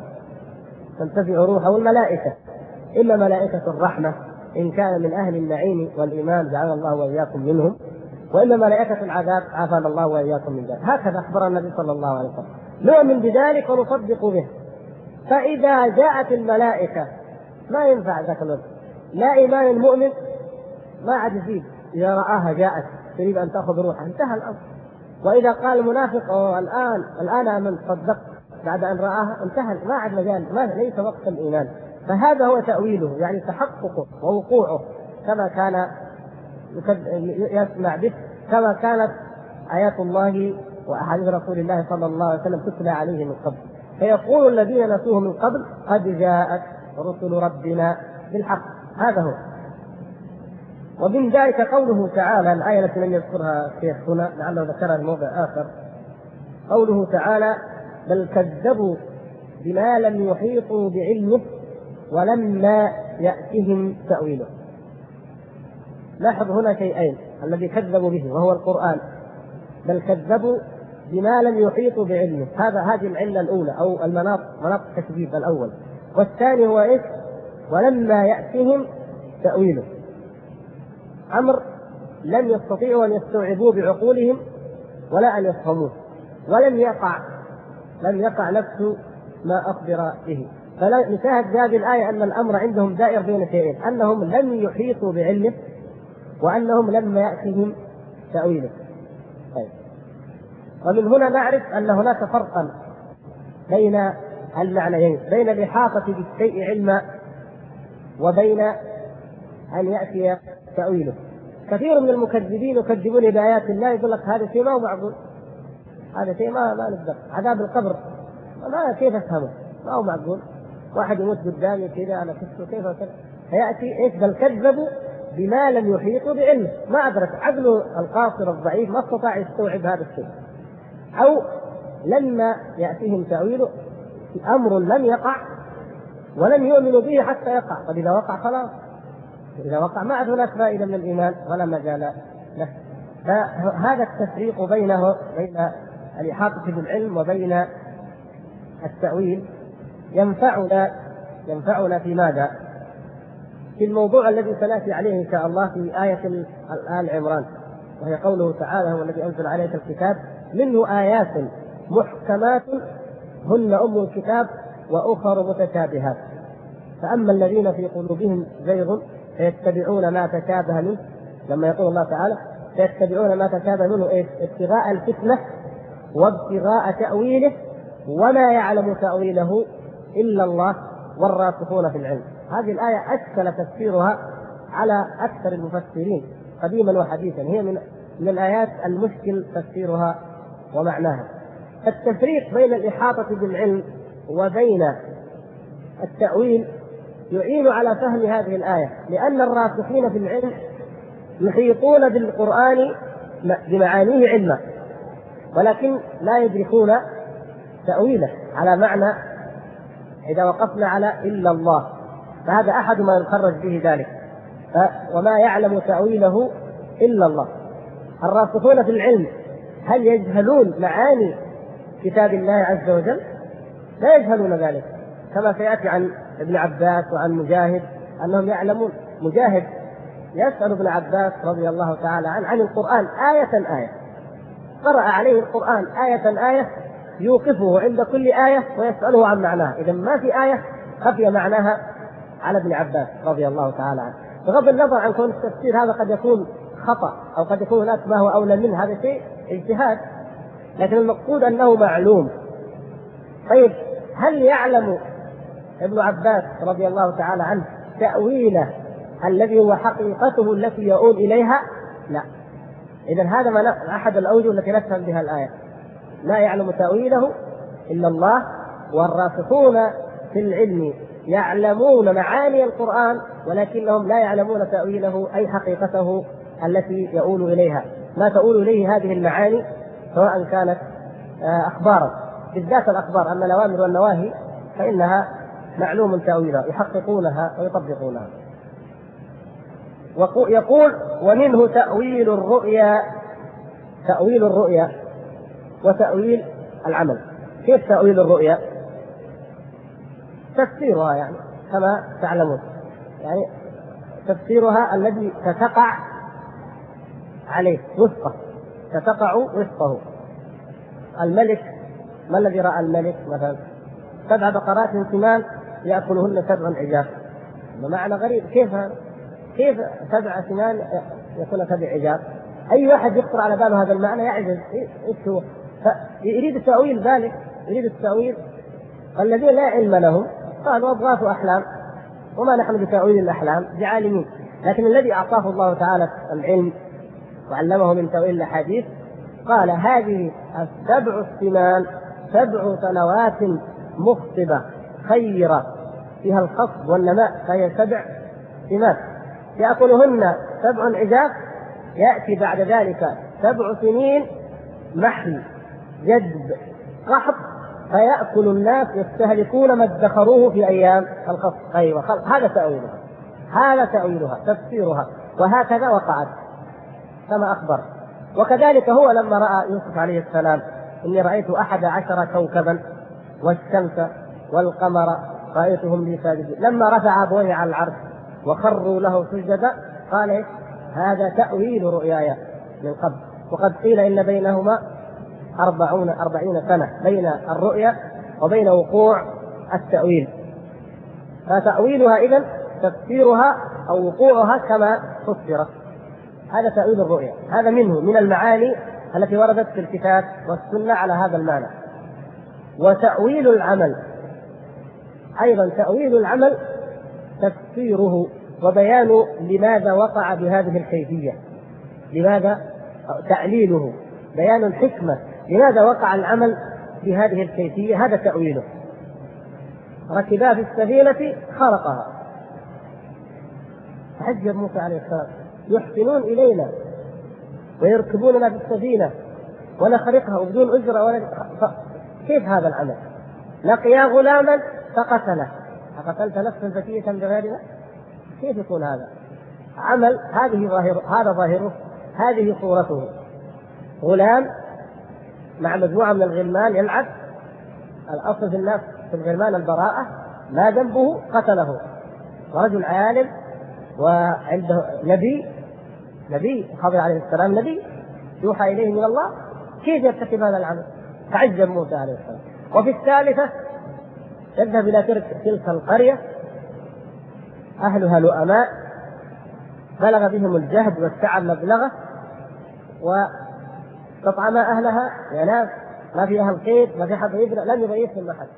روحه الملائكة، إما ملائكة الرحمة إن كان من أهل النعيم والإيمان جعلنا الله وإياكم منهم، وإما ملائكة العذاب عافانا الله وإياكم من ذلك. هكذا أخبر النبي صلى الله عليه وسلم، نؤمن بذلك ونصدق به. فإذا جاءت الملائكة ما ينفع ذاك الوقت، لا إيمان المؤمن ما عاد يزيد، إذا رآها جاءت تريد أن تأخذ روحها انتهى الأمر. وإذا قال المنافق الآن آمن صدقت بعد أن رآها انتهى، ما عاد مجال، ليس وقت الإيمان. فهذا هو تأويله، يعني تحققه ووقوعه كما كان يسمع به، كما كانت آيات الله وأحاديث رسول الله صلى الله عليه وسلم تتلى عليه من قبل. فيقول الذين نسوه من قبل قد جاءت رسل ربنا بالحق. هذا هو. ومن ذلك قوله تعالى، الآية التي لم يذكرها الشيخ هنا لعله ذكرها في موضع آخر، قوله تعالى بل كذبوا بما لم يحيطوا بعلمه ولما يأتهم تأويله. لاحظ هنا شيئين الذي كذبوا به وهو القرآن. بل كذبوا بما لم يحيطوا بعلمه، هذه العلة الأولى أو مناط التكذيب الأول. والثاني هو إيش؟ ولما يأتهم تأويله، أمر لم يستطيعوا أن يستوعبوه بعقولهم ولا أن يفهموه، ولم يقع نفس ما أخبر به. فنشاهد هذه الآية أن الأمر عندهم دائر بين شيئين، أنهم لم يحيطوا بعلمه وأنهم لما يأتهم تأويله. طيب. ومن هنا نعرف أن هناك فرقا بين المعنيين، بين الإحاطة بالشيء علما وبين أن يأتي تأويله. كثير من المكذبين يكذبون بآيات الله، يقول لك هذا شيء ما هو معقول، هذا شيء ما نقدر، عذاب القبر ما كيف أفهمه، ما هو معقول، واحد يموت قدامي كذا أنا كيف كذا. فيأتي إيش؟ بل كذبوا بما لم يحيطوا بعلمه، ما أدرك، عقله القاصر الضعيف ما استطاع يستوعب هذا الشيء. أو لما يأتيهم تأويله أمر لم يقع ولم يؤمنوا به حتى يقع، فإذا وقع خلاص، إذا وقع ما عاد هناك فائدة من الإيمان ولا مجال له. فهذا التفريق بين الإحاطة بالعلم وبين التأويل ينفعنا في ماذا؟ في الموضوع الذي سنأتي عليه إن شاء الله في آية آل عمران، وهي قوله تعالى هو الذي أنزل عليك الكتاب منه آيات محكمات هن أم الكتاب وأخر متشابهات، فأما الذين في قلوبهم زيغ فيتبعون ما تشابه منه، لما يقول الله تعالى فيتبعون ما تشابه منه إيش؟ ابتغاء الفتنة وابتغاء تأويله وما يعلم تأويله إلا الله والراسخون في العلم. هذه الآية أشكل تفسيرها على أكثر المفسرين قديما وحديثا، هي من الآيات المشكل تفسيرها ومعناها. التفريق بين الإحاطة بالعلم وبين التأويل يعين على فهم هذه الآية، لأن الراسخين في العلم يحيطون بالقرآن بمعانيه علما ولكن لا يدركون تأويله على معنى إذا وقفنا على إلا الله، فهذا أحد ما يخرج به ذلك، وما يعلم تأويله إلا الله. الراسخون في العلم هل يجهلون معاني كتاب الله عز وجل؟ لا يجهلون ذلك، كما سيأتي عن ابن عباس وعن مجاهد أنهم يعلمون. مجاهد يسأل ابن عباس رضي الله تعالى عن القرآن آية، قرأ عليه القرآن آية يوقفه عند كل آية ويسأله عن معناها. إذا ما في آية خفي معناها على ابن عباس رضي الله تعالى عنه، بغض النظر عن كون التفسير هذا قد يكون خطأ أو قد يكون هناك ما هو أولى منه، هذا شيء اجتهاد، لكن المقصود أنه معلوم. طيب هل يعلم ابن عباس رضي الله تعالى عنه تأويل الذي هو حقيقته التي يؤول إليها؟ لا. إذن هذا أحد الأوجه التي نفهم بها الآية، لا يعلم تأويله إلا الله، والراسخون في العلم يعلمون معاني القرآن ولكنهم لا يعلمون تأويله أي حقيقته التي يؤول إليها، ما تؤول إليه هذه المعاني سواء كانت أخبارا، بالذات الأخبار. أما الأوامر والنواهي فإنها معلوم تأويلها، يحققونها ويطبقونها. يقول ومنه تأويل الرؤيا، تأويل الرؤيا وتأويل العمل. كيف تأويل الرؤيا؟ تفسيرها يعني كما تعلمون، يعني تفسيرها الذي تتقع عليه وفقه، تتقع وفقه. الملك، ما الذي رأى الملك مثلا 7 بقرات سمان يأكلهن 7 عجاف، بمعنى غريب. كيف 7 سمان يكون 7 عجاف؟ أي واحد يخطر على باله هذا المعنى يعجز. إيش هو؟ يريد التأويل ذلك، يريد التأويل. الذين لا علم لهم قالوا أضغاث أحلام، وما نحن بتأويل الأحلام بعالمين. لكن الذي أعطاه الله تعالى العلم وعلمه من تأويل الأحاديث قال هذه 7 السمان 7 سنوات مخصبة خيرة فيها الخصب والنماء، فهي 7 سمان يأكلهن 7 عجاف، يأتي بعد ذلك 7 سنين محل جذب قحط، فيأكل الناس يستهلكون ما ادخروه في أيام الخصب. أيوة، هذا تأويلها، هذا تأويلها تفسيرها، وهكذا وقعت كما أخبر. وكذلك هو لما رأى يوسف عليه السلام إني رأيت 11 كوكبا والشمس والقمر رأيتهم لي ساجدين، لما رفع أبويه على العرش وخروا له سجدا قال إيه؟ هذا تأويل رؤياي من قبل. وقد قيل إن بينهما 40 سنة بين الرؤيا وبين وقوع التأويل. فتأويلها إذن تفسيرها أو وقوعها كما فسرت، هذا تأويل الرؤيا. هذا منه من المعاني التي وردت في الكتاب والسنة على هذا المعنى. وتأويل العمل أيضا، تأويل العمل تفسيره وبيان لماذا وقع بهذه الكيفية، لماذا تعليله، بيان الحكمة لماذا وقع العمل بهذه الكيفية، هذا تأويله. ركبا في السفينة خرقها، تحجب موسى عليه السلام يحسنون إلينا ويركبوننا في السفينة ونخرقها وبدون أجرة كيف هذا العمل؟ لقيا غلاما فقتله، أقتلت نفسا زكية بغيرنا؟ كيف يكون هذا عمل؟ هذا ظاهره، هذه صورته. غلام مع مجموعة من الغلمان يلعب، الأصل في الناس في الغلمان البراءة، ما ذنبه قتله. ورجل عالم وعنده نبي خضر عليه السلام، نبي يوحى إليه من الله، كيف يرتكب هذا العمل؟ تعجب موسى عليه السلام. وفي الثالثة يذهب إلى تلك القرية أهلها لؤماء، بلغ بهم الجهد والتعب مبلغه، وتطعم أهلها يا ناس، ما فيها القيد، ما في حد يبرأ، لم يضيفهم أحد.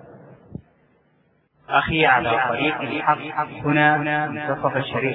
أخي على طريق الحق هنا منتصف الشريف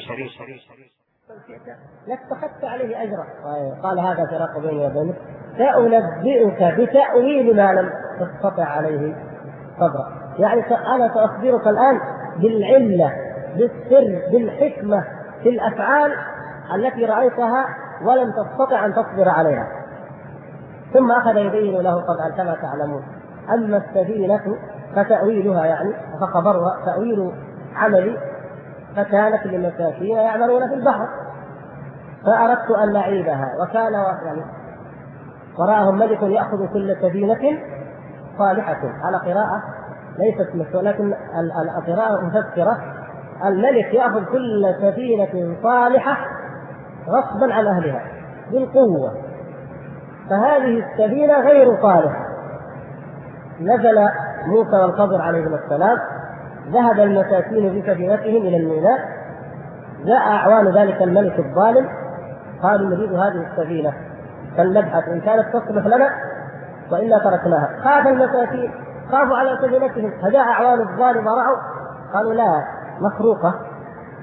لك اتخذت عليه أجرا. قال هذا فراق بيني وبينك، سأنبئك بتأويل ما لم تستطع عليه صبرا. يعني أنا سأخبرك الآن بالعلة، بالسر، بالحكمة في الأفعال التي رأيتها ولم تستطع أن تصبر عليها. ثم أخذ يبين له طبعا كما تعلمون. أما السفينة فتأويلها يعني فخبرها تأويل عملي، فكانت للمساكين يعملون في البحر فأردت أن نعيبها، وكان يعني وراءهم ملك يأخذ كل سفينة صالحة، على قراءة ليست مثل، لكن القراءة مفسرة، الملك يأخذ كل سفينة صالحة غصبا عن أهلها بالقوة، فهذه السفينة غير صالحة. نزل موسى والخضر عليهما السلام، ذهب المساكين بسفينتهم إلى الميناء، جاء أعوان ذلك الملك الظالم قالوا نريد هذه السفينة فلنبحث إن كانت تصلح لنا وإلا تركناها. خاف المساكين، خافوا على سفينتهم، فجاء أعوان الظالم ورعوا قالوا لا مخروقة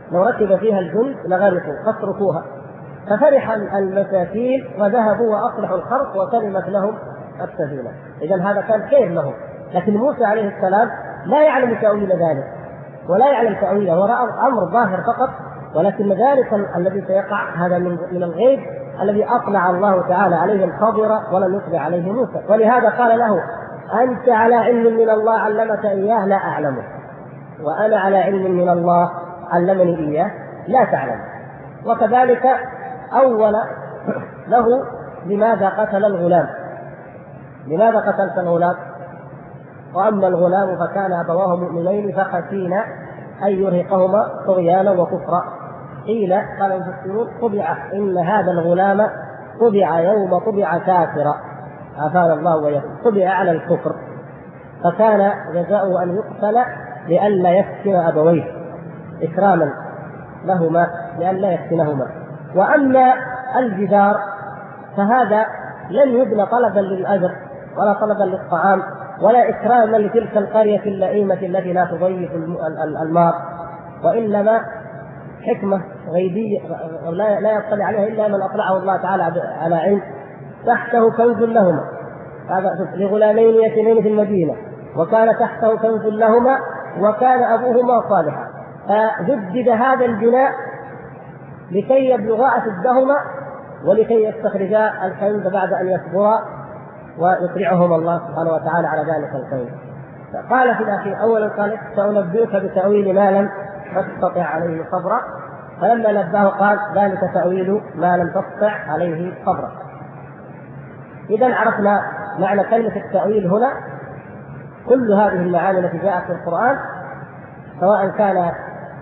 لو ركب فيها الجند لغرقوا فاتركوها. ففرح المساكين وذهبوا وأصلحوا الخرق وسلمت لهم السفينة. إذن هذا كان خير لهم. لكن موسى عليه السلام لا يعلم تأويل ذلك ولا يعلم تأويله، ورأى أمر ظاهر فقط، ولكن ذلك الذي سيقع هذا من الغيب الذي أطلع الله تعالى عليه الخضر ولم يطلع عليه موسى. ولهذا قال له: أنت على علم من الله علمك إياه لا أعلمه، وأنا على علم من الله علمني إياه لا تعلم. وكذلك أول له: لماذا قتل الغلام؟ لماذا قتلت الغلام؟ وأما الغلام فكان أبواه مؤمنين فخشينا أن يرهقهما طغيانا وكفرا. قيل قال المفسرون: طبع إن هذا الغلام طبع يوم طبع كافرا، عافانا الله وإياكم، طبع على الكفر، فكان جزاؤه أن يقتل لئلا يفتن أبويه إكراما لهما لئلا يفتنهما. وأما الجدار فهذا لم يبنى طلبا للأجر ولا طلبا للطعام ولا إكراما لتلك القرية اللئيمة التي لا تضيف الماء، وإنما حكمة غيبية لا يطلع عليها إلا من أطلعه الله تعالى على علم. تحته كنز لهما، هذا لغلامين يتيمين في المدينة، وكان تحته كنز لهما وكان أبوهما صالحا، فجدد هذا البناء لكي يبلغا أشدهما ولكي يستخرجا الكنز بعد أن يصبرا ويطلعهم الله سبحانه وتعالى على ذلك الكنز. فقال في الأخير أولا قال: سأنبئك بتأويل ما لم تستطع عليه صبرا، فلما نباه قال: ذلك تأويل ما لم تستطع عليه صبرا. إذا عرفنا معنى كلمة التأويل هنا. كل هذه المعاني التي جاءت في القرآن سواء كان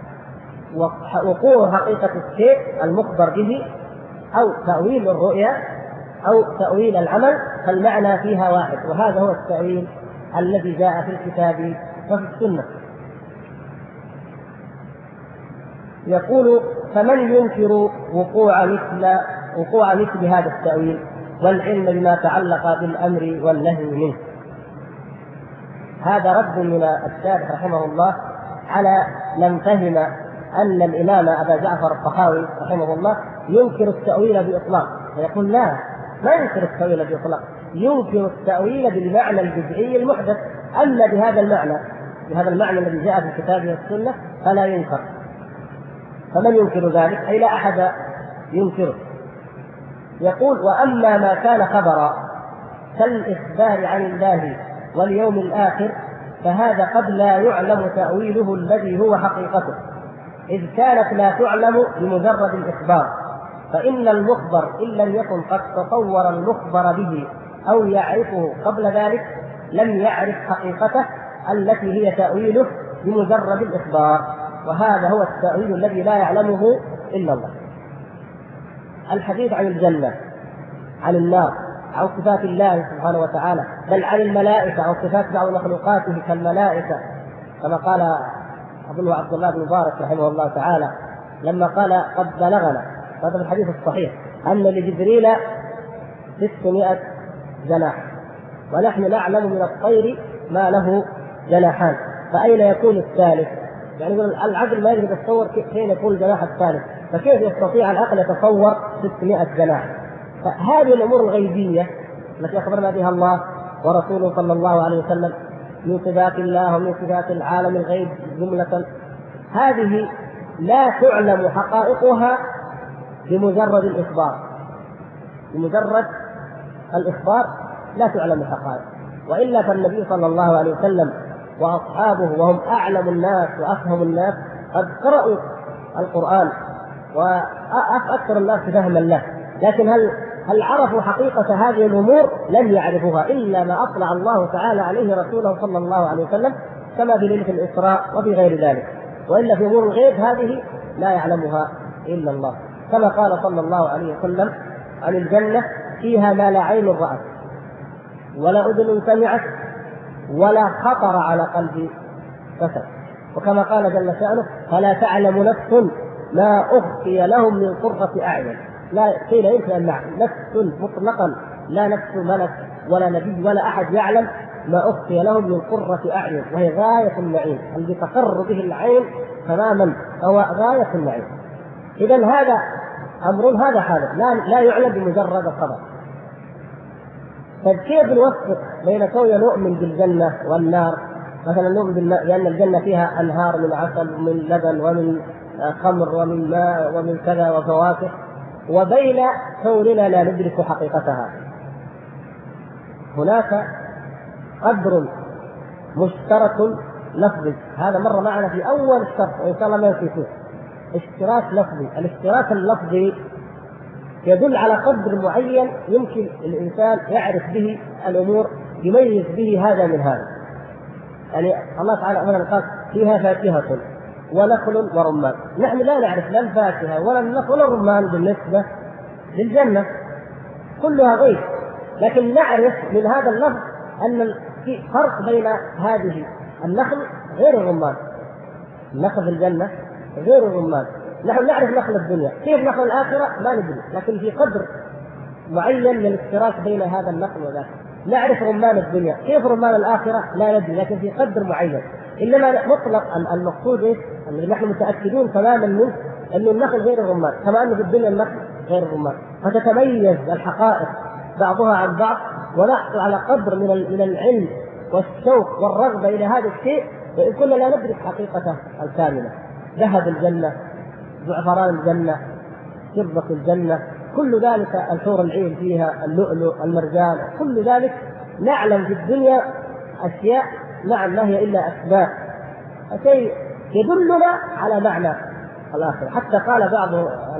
وقوع حقيقة الشيء المخبر به أو تأويل الرؤيا أو تأويل العمل، فالمعنى فيها واحد، وهذا هو التأويل الذي جاء في الكتاب وفي السنة. يقول: فمن ينكر وقوع مثل هذا التأويل والعلم بما تعلق بالأمر والنهي منه؟ هذا رد من الشارح رحمه الله على من فهم أن الإمام أبا جعفر الطحاوي رحمه الله ينكر التأويل بإطلاق، ويقول: لا، ما ينكر التأويل بإطلاق، ينكر التأويل بالمعنى الجزئي المحدث، أما بهذا المعنى الذي جاء في الكتاب والسنة فلا ينكر. فمن ينكر ذلك؟ أي لا أحد ينكره. يقول: وأما ما كان خبرا كالإخبار عن الله واليوم الآخر فهذا قد لا يعلم تأويله الذي هو حقيقته، إذ كانت لا تعلم بمجرد الإخبار، فإن المخبر إن لم يكن قد تصور المخبر به أو يعرفه قبل ذلك لم يعرف حقيقته التي هي تأويله بمجرد الإخبار، وهذا هو التأويل الذي لا يعلمه إلا الله. الحديث عن الجنة، عن النار، عن صفات الله سبحانه وتعالى، بل عن الملائكة أو صفات بعض مخلوقاته كالملائكة، كما قال أظن عبد الله بن مبارك رحمه الله تعالى لما قال: قد بلغنا، هذا في الحديث الصحيح، أن لجبريل 600 جناح، ونحن نعلم من الطير ما له جناحان، فأين يكون الثالث؟ يعني العقل ما يقدر يتصور فين يكون الجناح الثالث، فكيف يستطيع العقل يتصور 600 جناح؟ فهذه الأمور الغيبية التي أخبرنا بها الله ورسوله صلى الله عليه وسلم من صفات الله ومن صفات العالم الغيب جملة، هذه لا تعلم حقائقها بمجرد الإخبار، بمجرد الإخبار لا تعلم الحقائق، وإلا فالنبي صلى الله عليه وسلم وأصحابه وهم أعلم الناس وأفهم الناس قد قرأوا القرآن وأكثر الناس فهما له، لكن هل عرفوا حقيقة هذه الأمور؟ لم يعرفوها إلا ما أطلع الله تعالى عليه رسوله صلى الله عليه وسلم، كما في ليلة الإسراء وفي غير ذلك، وإلا في أمور الغيب هذه لا يعلمها إلا الله، كما قال صلى الله عليه وسلم عن الجنة: فيها ما لا عين رأت ولا أذن سمعت ولا خطر على قلب بشر، وكما قال جل شأنه: فلا تعلم نفس ما أخفي لهم من قرة أعين. لا قيل يمكن أن نفس مطلقا، لا نفس ملك ولا نبي ولا أحد يعلم ما أخفي لهم من قرة أعين، وهي غاية النعيم الذي تقر به العين تماما، هو غاية النعيم. إذا هذا أمر، هذا حادث لا يعلم بمجرد الخبر. فكيف نوفق بين كون نؤمن بالجنة والنار؟ مثلا نؤمن بأن الجنة فيها أنهار من عسل ومن لبن ومن خمر ومن ماء ومن كذا وفواكه، وبين كوننا لا ندرك حقيقتها. هناك قدر مشترك لفظي، هذا مر معنا في أول الشرح وإن شاء الله ما ينسيه، اشتراك لفظي. الاشتراك اللفظي يدل على قدر معين يمكن الإنسان يعرف به الأمور، يميز به هذا من هذا. يعني الله تعالى مثلا قال فيها فاكهة ونخل ورمان، نحن لا نعرف لا الفاكهة ولا النخل ولا الرمان بالنسبة للجنة، كلها غيب، لكن نعرف من هذا اللفظ أن في فرق بين هذه النخل غير الرمان. النخل في الجنة غير الرمان، نحن نعرف نخل الدنيا، كيف نخل الآخرة ما ندري، لكن في قدر معين من الاشتراك بين هذا النخل وذاك. نعرف رمان الدنيا، كيف رمان الآخرة لا ندري، لكن في قدر معين. إنما مطلق المقصود اللي نحن متأكدون تماما منه أن النخل غير الرمان، كما أن في الدنيا النخل غير الرمان، فتتميز الحقائق بعضها عن بعض، ونحصل على قدر من العلم والشوق والرغبة إلى هذا الشيء، وإن كنا لا ندرك حقيقته الكاملة. ذهب الجنة، زعفران الجنة، فضة الجنة، كل ذلك الحور العين فيها، اللؤلؤ، المرجان، كل ذلك نعلم في الدنيا أشياء نعم ما هي إلا أسماء، شيء يدلنا على معنى الآخرة. حتى قال بعض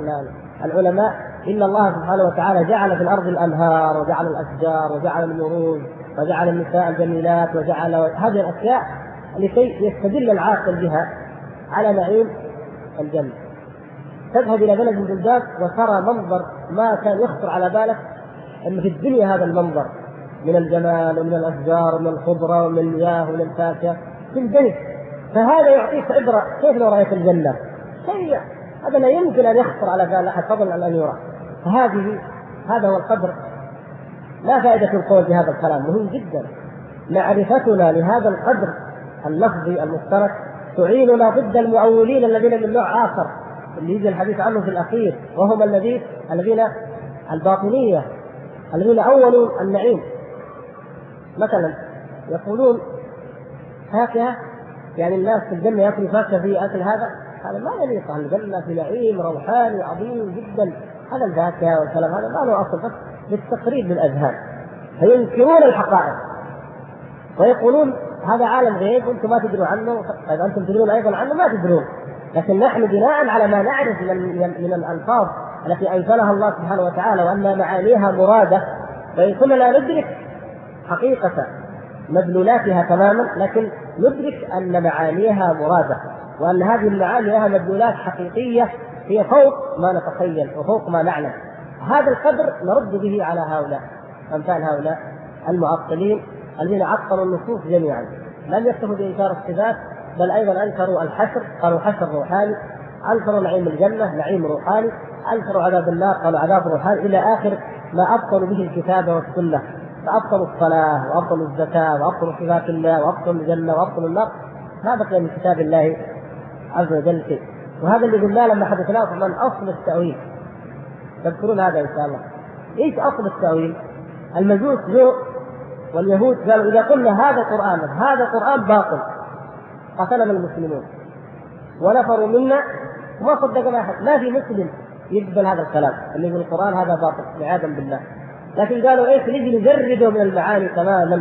العلماء إن الله سبحانه وتعالى جعل في الأرض الأنهار وجعل الأشجار وجعل الورود وجعل النساء الجميلات وجعل هذه الأشياء لكي يستدل العاقل بها على نعيم الجنة. تذهب إلى بلد من البلدان وترى منظر ما كان يخطر على بالك أن في الدنيا هذا المنظر من الجمال ومن الأشجار ومن الخضرة ومن المياه ومن الفاكهة في البيت، فهذا يعطيك عبرة كيف لو رأيت الجنة، شيء هذا لا يمكن أن يخطر على بال أحد فضلا عن أن يرى. هذا هو القدر. لا فائدة القول بهذا الكلام، مهم جدا. معرفتنا لهذا القدر اللفظي المشترك تعيننا ضد المؤولين الذين من نوع آخر اللي يجي الحديث عنه في الأخير، وهم الذين الباطنية الذين أولوا النعيم. مثلا يقولون فاكهة، يعني الناس في الجنة يأكلوا فاكهة في أكل هذا ما يليق. الجنة في نعيم روحاني عظيم جدا، هذا الفاكهة والكلام هذا ما له أصل، بس للتقريب للأذهان. فينكرون الحقائق ويقولون هذا عالم غيب وانتم ما تدرون عنه، طيب انتم تدرون ايضا عنه ما تدرون. لكن نحن بناء على ما نعرف من الالفاظ التي انزلها الله سبحانه وتعالى وان معانيها مراده، فإن كنا لا ندرك حقيقه مدلولاتها تماما، لكن ندرك ان معانيها مراده، وان هذه المعاني لها مدلولات حقيقيه هي فوق ما نتخيل وفوق ما نعلم. هذا القدر نرد به على هؤلاء امثال هؤلاء المعطلين الذين عطلوا النصوص جميعا، لم يكتفوا بإنكار الصفات بل أيضا أنكروا الحشر، قالوا حشر روحاني، أنكروا نعيم الجنة نعيم روحاني، أنكروا عذاب النار قالوا عذاب روحاني، إلى آخر ما أبطلوا به الكتاب والسنة. فأبطلوا الصلاة وأبطلوا الزكاة وأبطلوا صفات الله وأبطلوا الجنة وأبطلوا النار، ما بقي من كتاب الله عز وجل شيء. وهذا اللي قلنا لما حدثناه عن أصل التأويل، تذكرون هذا إن شاء الله. إيش أصل التأويل؟ المجوس واليهود قالوا إذا قلنا هذا قرآن باطل قتلنا المسلمون ونفروا منا وما صدقنا أحد، ما في مسلم يقبل هذا الكلام اللي يقول القرآن هذا باطل عياذا بالله. لكن قالوا إيش نجي نجرده من المعاني تماما.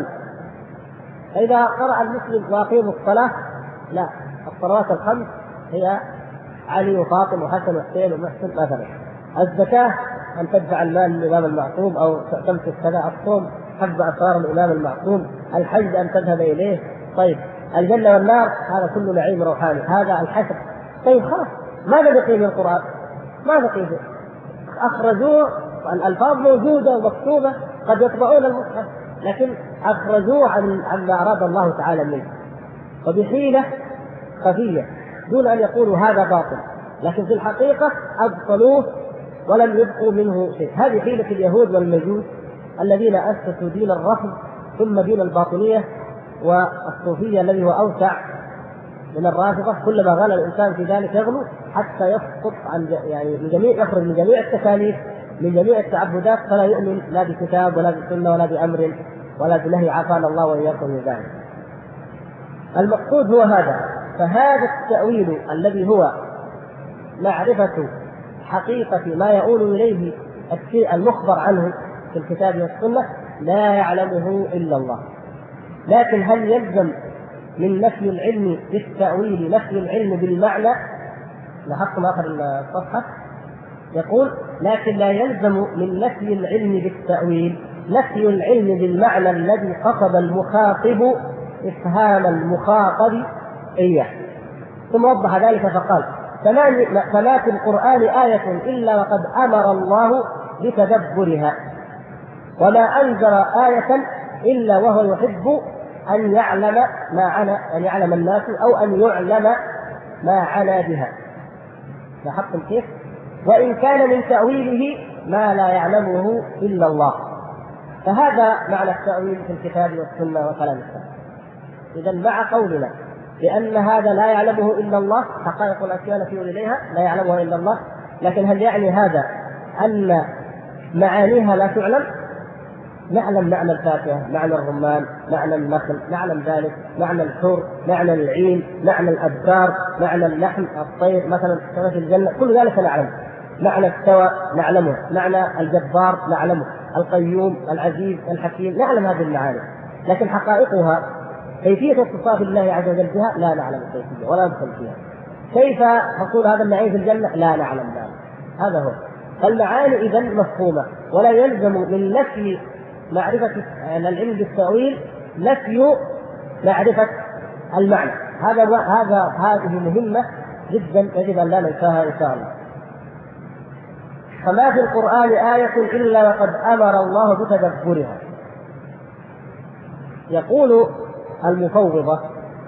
فإذا قرأ المسلم وأقيموا الصلاة، لا، الصلوات الخمس هي علي وفاطمة وحسن وحسين ومحسن مثلا. الزكاة أن تدفع المال للإمام المعصوم أو تمسك كذا. الصوم حفظ أسرار الإمام المعصوم. الحج أن تذهب إليه. طيب الجنة والنار هذا كله نعيم روحاني، هذا الحشر. طيب خلاص ماذا بقي من القرآن؟ ما بقي شيء. أخرجوه، الألفاظ موجودة ومكتوبة، قد يطبعون المصحف لكن أخرجوه عن ما أراد الله تعالى منه، وبحيلة خفية دون أن يقولوا هذا باطل، لكن في الحقيقة أبطلوه ولم يبقوا منه شيء. هذه حيلة اليهود والمجوس الذين أسسوا دين الرفض ثم دين الباطنية والصوفية الذي هو أوسع من الرافضة، كلما غلا الإنسان في ذلك يغلو حتى يسقط عن يعني يخرج من جميع التكاليف من جميع التعبدات، فلا يؤمن لا بكتاب ولا بسنة ولا بأمر ولا بنهي، عافانا الله وإياكم من ذلك. المقصود هو هذا. فهذا التأويل الذي هو معرفة حقيقة ما يؤول إليه الشيء المخبر عنه في الكتاب والسنة لا يعلمه إلا الله. لكن هل يلزم من نفي العلم بالتأويل نفي العلم بالمعنى؟ لاحظتم آخر الصفحة يقول: لكن لا يلزم من نفي العلم بالتأويل نفي العلم بالمعنى الذي قصد المخاطب إفهام المخاطب إياه. ثم وضح ذلك فقال: فما في القرآن آية إلا وقد أمر الله بتدبرها، وما أنزل آية إلا وهو يحب أن يعلم ما عنى، أن يعلم الناس أو أن يعلم ما عنى بها. لاحظتم كيف؟ وإن كان من تأويله ما لا يعلمه إلا الله. فهذا معنى التأويل في الكتاب والسنة وكلام السلف. إذن مع قولنا بأن هذا لا يعلمه إلا الله، حقائق الأشياء التي يؤول إليها لا يعلمها إلا الله، لكن هل يعني هذا أن معانيها لا تعلم؟ نعلم معنى الفاكهة، معنى الرمان، معنى النخل، نعلم ذلك، معنى الحور، معنى العين، معنى الأبكار، معنى اللحم، الطير مثلا في الجنة، كل ذلك نعلم. معنى استوى نعلمه، معنى الجبار نعلمه، القيوم، العزيز، الحكيم، نعلم هذه المعاني، لكن حقائقها كيفية اتصاف الله عز وجل بها لا نعلم الكيفية ولا ندخل فيها. كيف حصول هذا النعيم في الجنة لا نعلم ذلك. هذا هو. فالمعاني إذن مفهومة، ولا يلزم من نفي معرفة العلم بالتأويل نفي معرفة المعنى. هذه مهمة جدا يجب أن لا ننساها إن شاء الله. فما في القرآن آية إلا وقد أمر الله بتدبرها. يقول المفوضة: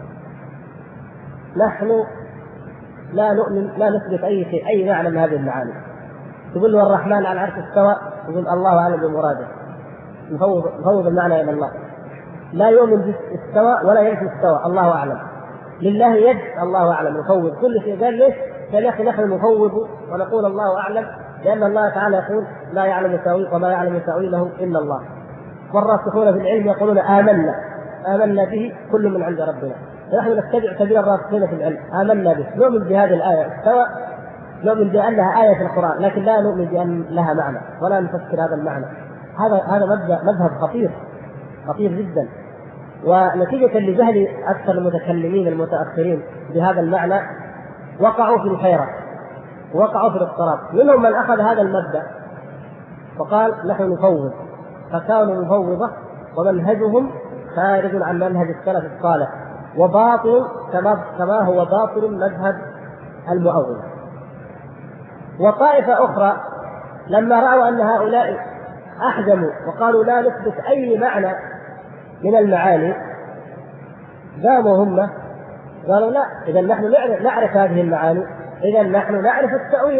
نحن لا نؤمن، لا نثبت أي شيء، أي معنى من هذه المعاني. تقول له الرحمن على العرش استوى، يقول الله أعلم بمراده، نفوض المعنى إلى الله. لا يؤمن باستوى ولا ينفي استوى، الله أعلم. لله يد، الله أعلم. نفوض كل شيء. قال ليش؟ قال يا أخي نحن نفوض ونقول الله أعلم، لأن الله تعالى يقول لا يعلم تأويله وما يعلم تأويله إلا الله. والراسخون في العلم يقولون آمنا به كل من عند ربنا. نحن نتبع سبيل الراسخين في العلم، آمنا به، نؤمن بهذه الآية استوى، نؤمن بأنها آية في القرآن، لكن لا نؤمن بأن لها معنى ولا نفسر هذا المعنى. هذا مذهب خطير جدا. ونتيجة لجهل أكثر المتكلمين المتأخرين بهذا المعنى وقعوا في الحيرة، وقعوا في الاضطراب. منهم من أخذ هذا المبدأ وقال نحن نفوض، فكانوا مفوضة ومنهجهم خارج عن منهج السلف الصالح، وباطل كما هو باطل مذهب المؤولة. وطائفة أخرى لما رأوا أن هؤلاء أحجموا وقالوا لا نثبت أي معنى من المعاني، قاموا هم قالوا لا، إذا نحن نعرف هذه المعاني، إذا نحن نعرف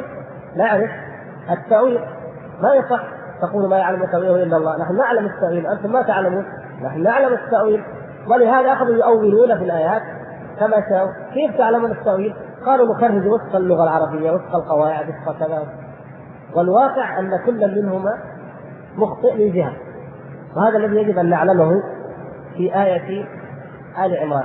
التأويل. ما يصح تقول ما يعلم تأويله إلا الله، نحن نعلم التأويل، أنتم ما تعلمون، نحن نعلم التأويل. ولهذا أخذوا يؤولون في الآيات كما شاءوا. كيف تعلمون التأويل؟ قالوا نخرج وفق اللغة العربية، وفق القواعد، وفق كذا. والواقع أن كل منهما مخطئ من جهة، وهذا الذي يجب أن نعلمه في آية آل عمران.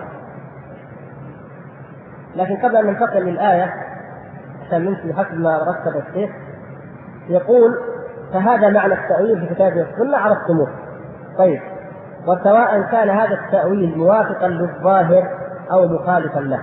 لكن قبل أن ننتقل للآية عشان نمشي حسب ما رتب الشيخ، يقول فهذا معنى التأويل في كتاب السنة عرفتموه. طيب، وسواء كان هذا التأويل موافقا للظاهر أو مخالفا له.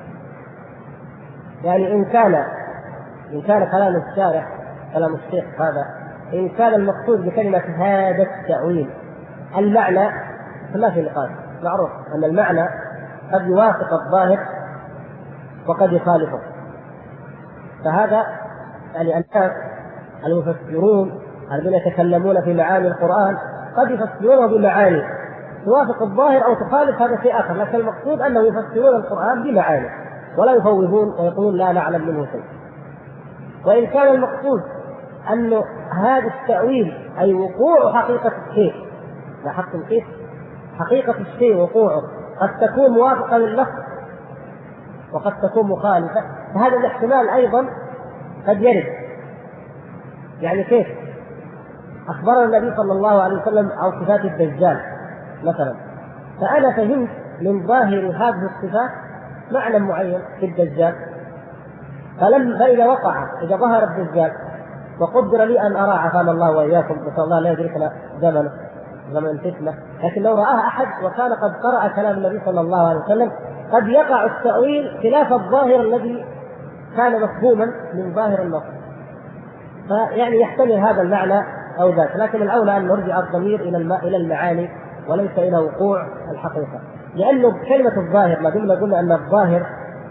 يعني إن كان كلام الشارح كلام الشيخ هذا، إن كان المقصود بكلمة هذا التأويل المعنى، فما في نقاش، معروف أن المعنى قد يوافق الظاهر وقد يخالفه. فهذا يعني الناس المفسرون الذين يتكلمون في معاني القرآن قد يفسرونه بمعاني توافق الظاهر أو تخالف، هذا شيء آخر، لكن المقصود أنه يفسرون القرآن بمعاني ولا يفوضون ويقولون لا نعلم منه شيء. وإن كان المقصود أن هذا التأويل أي وقوع حقيقة الشيء، لاحظتم كيف؟ حقيقة الشيء وقوعه قد تكون موافقة للنص وقد تكون مخالفة، فهذا الاحتمال أيضا قد يرد. يعني كيف؟ أخبرنا النبي صلى الله عليه وسلم عن صفات الدجال مثلا، فأنا فهمت من ظاهر هذه الصفات معنى معين في الدجال، فإذا وقع، إذا ظهر الدجال وقدر لي أن أرى عافانا الله وإياكم، نسأل الله لا يدركنا زمن الفتنة، لكن لو رآها أحد وكان قد قرأ كلام النبي صلى الله عليه وسلم قد يقع التأويل خلاف الظاهر الذي كان مفهوما من ظاهر النص، فيعني يحتمل هذا المعنى أو ذاك، لكن الأولى أن نرجع الضمير إلى المعاني وليس إلى وقوع الحقيقة، لأنه كلمة الظاهر ما دمنا قلنا أن الظاهر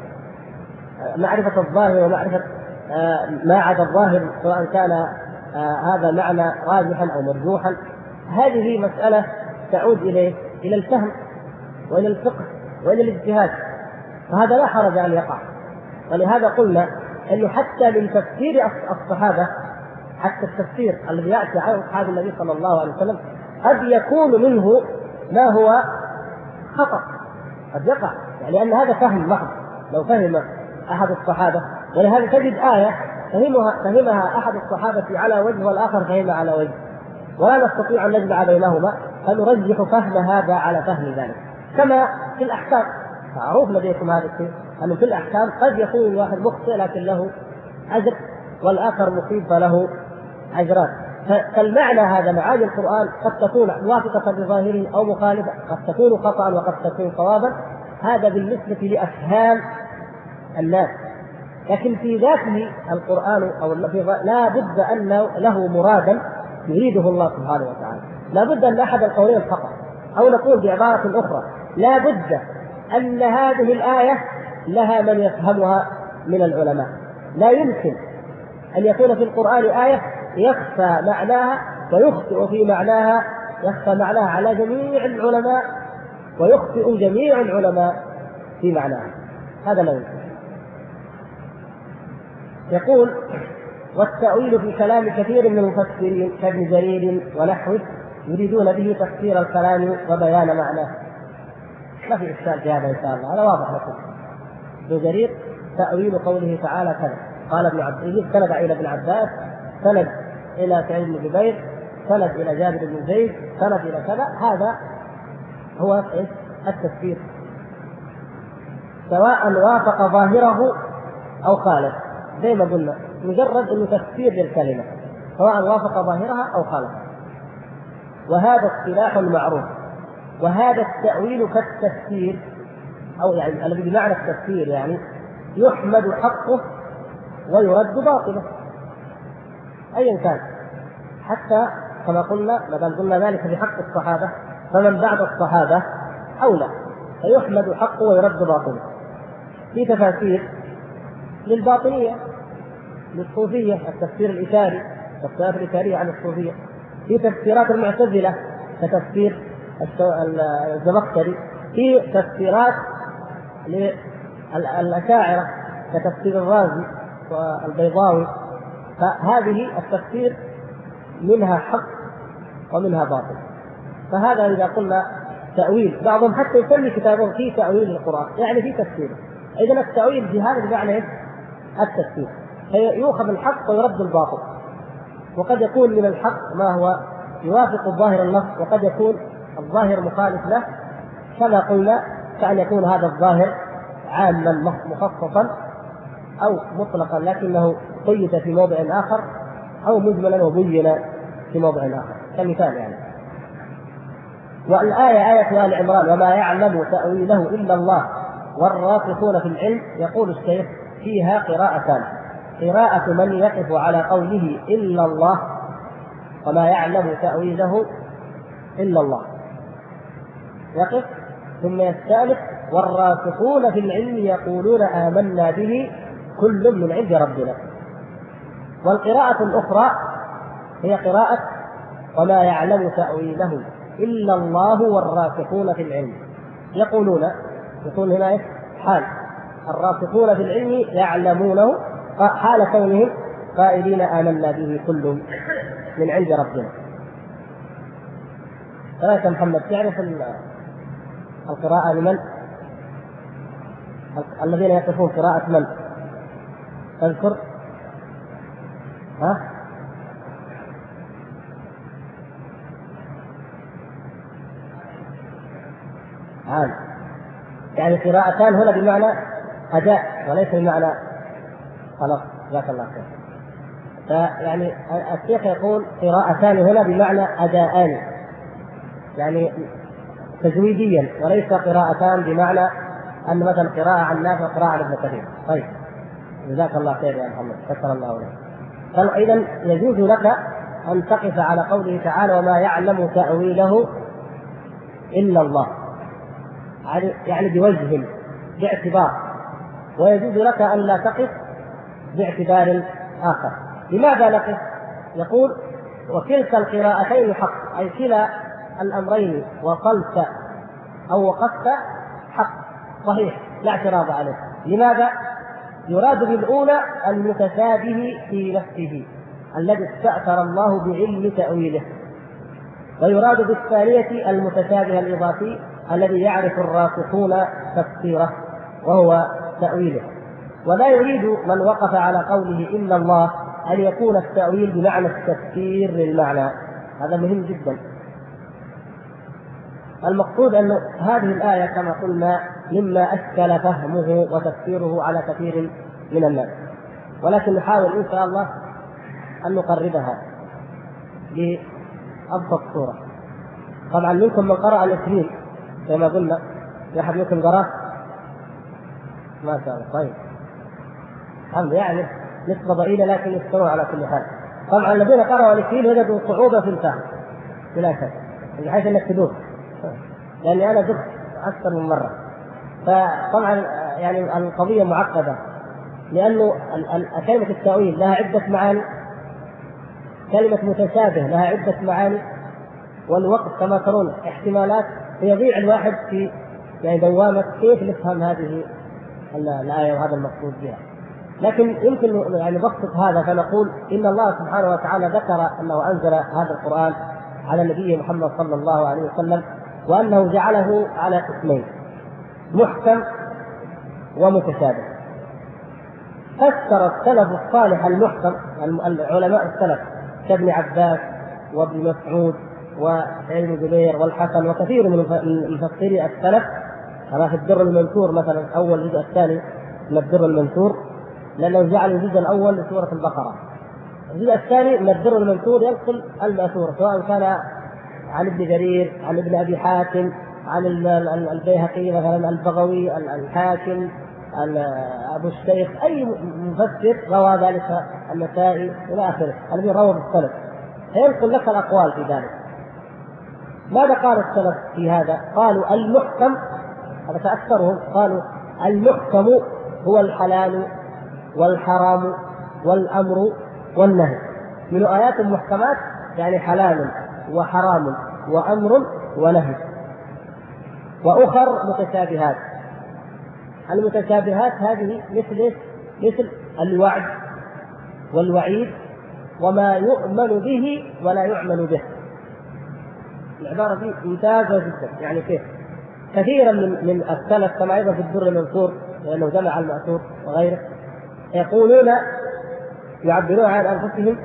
معرفة الظاهر ومعرفة ما عدا الظاهر سواء كان هذا معنى راجحا أو مرجوحا، هذه مسألة تعود إلى الفهم وإلى الفقه وإلى الاجتهاد، فهذا لا حرج أن يقع. ولهذا قلنا أنه حتى من تفسير الصحابة، حتى التفسير الذي يأتي عن أصحاب النبي صلى الله عليه وسلم قد يكون منه ما هو خطأ، قد يقع، يعني أن هذا فهم محض لو فهم أحد الصحابة. ولهذا تجد آية فهمها أحد الصحابة على وجه والآخر فهمها على وجه، ولا نستطيع أن نجمع بينهما، فنرجح فهم هذا على فهم ذلك. كما في الأحكام، معروف لديكم هذا الشيء أنه في الأحكام قد يكون الواحد مخطئ لكن له أجر والآخر مصيب فله أجران. فالمعنى هذا معاني القرآن قد تكون موافقة بظاهره أو مخالفة، قد تكون خطأ وقد تكون صوابا، هذا بالنسبة لأفهام الناس. لكن في ذاته القرآن أو لا بد أن له مرادا يريده الله سبحانه وتعالى، لا بد أن أحد القولين فقط، أو نقول بعبارة أخرى لا بد أن هذه الآية لها من يفهمها من العلماء. لا يمكن أن يكون في القرآن آية يخفى معناها ويخطئ في معناها، يخفى معناها على جميع العلماء ويخطئ جميع العلماء في معناها، هذا لا يمكن. يقول والتأويل في كلام كثير من المفسرين كابن جرير ونحوه يريدون به تفسير الكلام وبيان معناه. ما في إشكال في هذا إن شاء الله، هذا واضح لكم. ابن جرير تأويل قوله تعالى كذا، قال ابن عباس، سند إلى ابن عباس، سند إلى سعيد بن جبير، سند إلى جابر بن زيد، سند إلى كذا، هذا هو التفسير، سواء وافق ظاهره أو خالف، زي ما قلنا مجرد أنه تفسير للكلمة سواء وافق ظاهرها أو خالفها. وهذا اصطلاح معروف، وهذا التأويل كالتفسير، أو يعني الذي بمعنى التفسير يعني يحمد حقه ويرد باطله أيا كان، حتى كما قلنا ما دام قلنا ذلك في حق الصحابة فمن بعد الصحابة أولى، فيحمد حقه ويرد باطله. في تفاسير للباطنية للصوفية، التفسير الإشاري، التفسيرات الإشارية عن الصوفية، في تفسيرات المعتزلة كتفسير الزمخشري، في تفسيرات للأشاعرة كتفسير الرازي والبيضاوي، فهذه التفسير منها حق ومنها باطل. فهذا إذا قلنا تأويل، بعضهم حتى يسمي كتابه في تأويل القرآن يعني في تفسيره. إذن التأويل بهذا بمعنى التفسير، فيؤخذ الحق ويرد الباطل، وقد يكون من الحق ما هو يوافق ظاهر النص، وقد يكون الظاهر مخالف له، كما قلنا كأن يكون هذا الظاهر عاما مخصصا أو مطلقا لكنه قيد في موضع آخر، أو مجملا وبين في موضع آخر كمثال يعني. والآية آية آل عمران وما يعلم تأويله إلا الله والراسخون في العلم، يقول الشيخ فيها قراءتان: قراءة من يقف على قوله إلا الله وما يعلم تأويله إلا الله، يقف ثم يستأنف والراسخون في العلم يقولون آمنا به كل من عند ربنا. والقراءة الأخرى هي قراءة وما يعلم تأويله إلا الله والراسخون في العلم يقولون هنا حال الراسخون في العلم يعلمونه حال كونهم قائلين آمنا به كل من عند ربنا. رأيت محمد تعرف القراءة لمن؟ الذين يقفون قراءة من؟ تذكر؟ ها؟ يعني قراءتان هنا بمعنى أداء وليس بمعنى خلاص. جزاك الله خير. فيعني الشيخ يقول قراءتان هنا بمعنى أداءان، يعني تجويديا، وليس قراءتان بمعنى أن مثلا قراءة عن نافع وقراءة عن ابن كثير. طيب جزاك الله خير يا محمد، شكر الله لك. فإذا يجوز لك أن تقف على قوله تعالى وما يعلم تأويله إلا الله، يعني بوجه باعتبار، ويجوز لك أن لا تقف باعتبار آخر. لماذا نقف؟ يقول وكلتا القراءتين حق، أي كلا الأمرين وصلت أو وقفت حق صحيح لا اعتراض عليه. لماذا؟ يراد بالأولى المتشابه في نفسه الذي استأثر الله بعلم تأويله، ويراد بالثانية المتشابه الإضافي الذي يعرف الراسخون تفسيره وهو تأويله. ولا يريد من وقف على قوله إلا الله أن يكون التأويل بمعنى التفسير للمعنى، هذا مهم جدا. المقصود أن هذه الآية كما قلنا مما أشكل فهمه وتفسيره على كثير من الناس، ولكن نحاول إن شاء الله أن نقربها بأبسط صورة. طبعا منكم من قرأ الإسرين كما قلنا، في أحد منكم قرأ؟ ما شاء الله. طيب الحمد، يعني نسبة ضئيلة لكن يستمعوا على كل حال. طبعا الذين قرأوا الإسرين وجدوا صعوبة في الفهم بلا شك، بحيث أنك تدوس، لأني أنا دفت أكثر من مرة. فطبعا يعني القضية معقدة، لأنه كلمة التأويل لها عدة معاني، كلمة متشابه لها عدة معاني، والوقت كما ترون احتمالات، يضيع الواحد في يعني دوامة كيف نفهم هذه الآية وهذا المقصود بها. لكن يمكن يعني نبسط هذا فنقول إن الله سبحانه وتعالى ذكر أنه أنزل هذا القرآن على النبي محمد صلى الله عليه وسلم، وأنه جعله على قسمين: محكم ومتشابه. فسر السلف الصالح المحكم، العلماء السلف كابن عباس وابن مسعود وسعيد بن جبير والحسن وكثير من مفسري السلف، كما في الدر المنثور مثلا، أول الجزء الثاني من الدر المنثور، لأنه جعل الجزء الأول لسورة البقرة، الجزء الثاني من الدر المنثور ينقل المأثور، سواء كان عن ابن جرير، عن ابن أبي حاتم، عن البيهقي مثلا، البغوي، الحاكم، أبو الشيخ، أي مفسر روى ذلك، النسائي إلى آخره الذي روى بالسلف، فينقل لك الأقوال في ذلك. ماذا قال السلف في هذا؟ قالوا المحكم، هذا فأكثرهم قالوا المحكم هو الحلال والحرام والأمر والنهي، من آيات المحكمات يعني حلال وحرام وأمر ونهي. وأخر متشابهات، المتشابهات هذه مثل الوعد والوعيد وما يؤمن به ولا يعمل به. العبارة دي ممتازة جدا، يعني كيف كثيرا من السلف كما أيضا في الدر المنثور لأنه جمع المأثور وغيره يقولون، يعبرون عن أنفسهم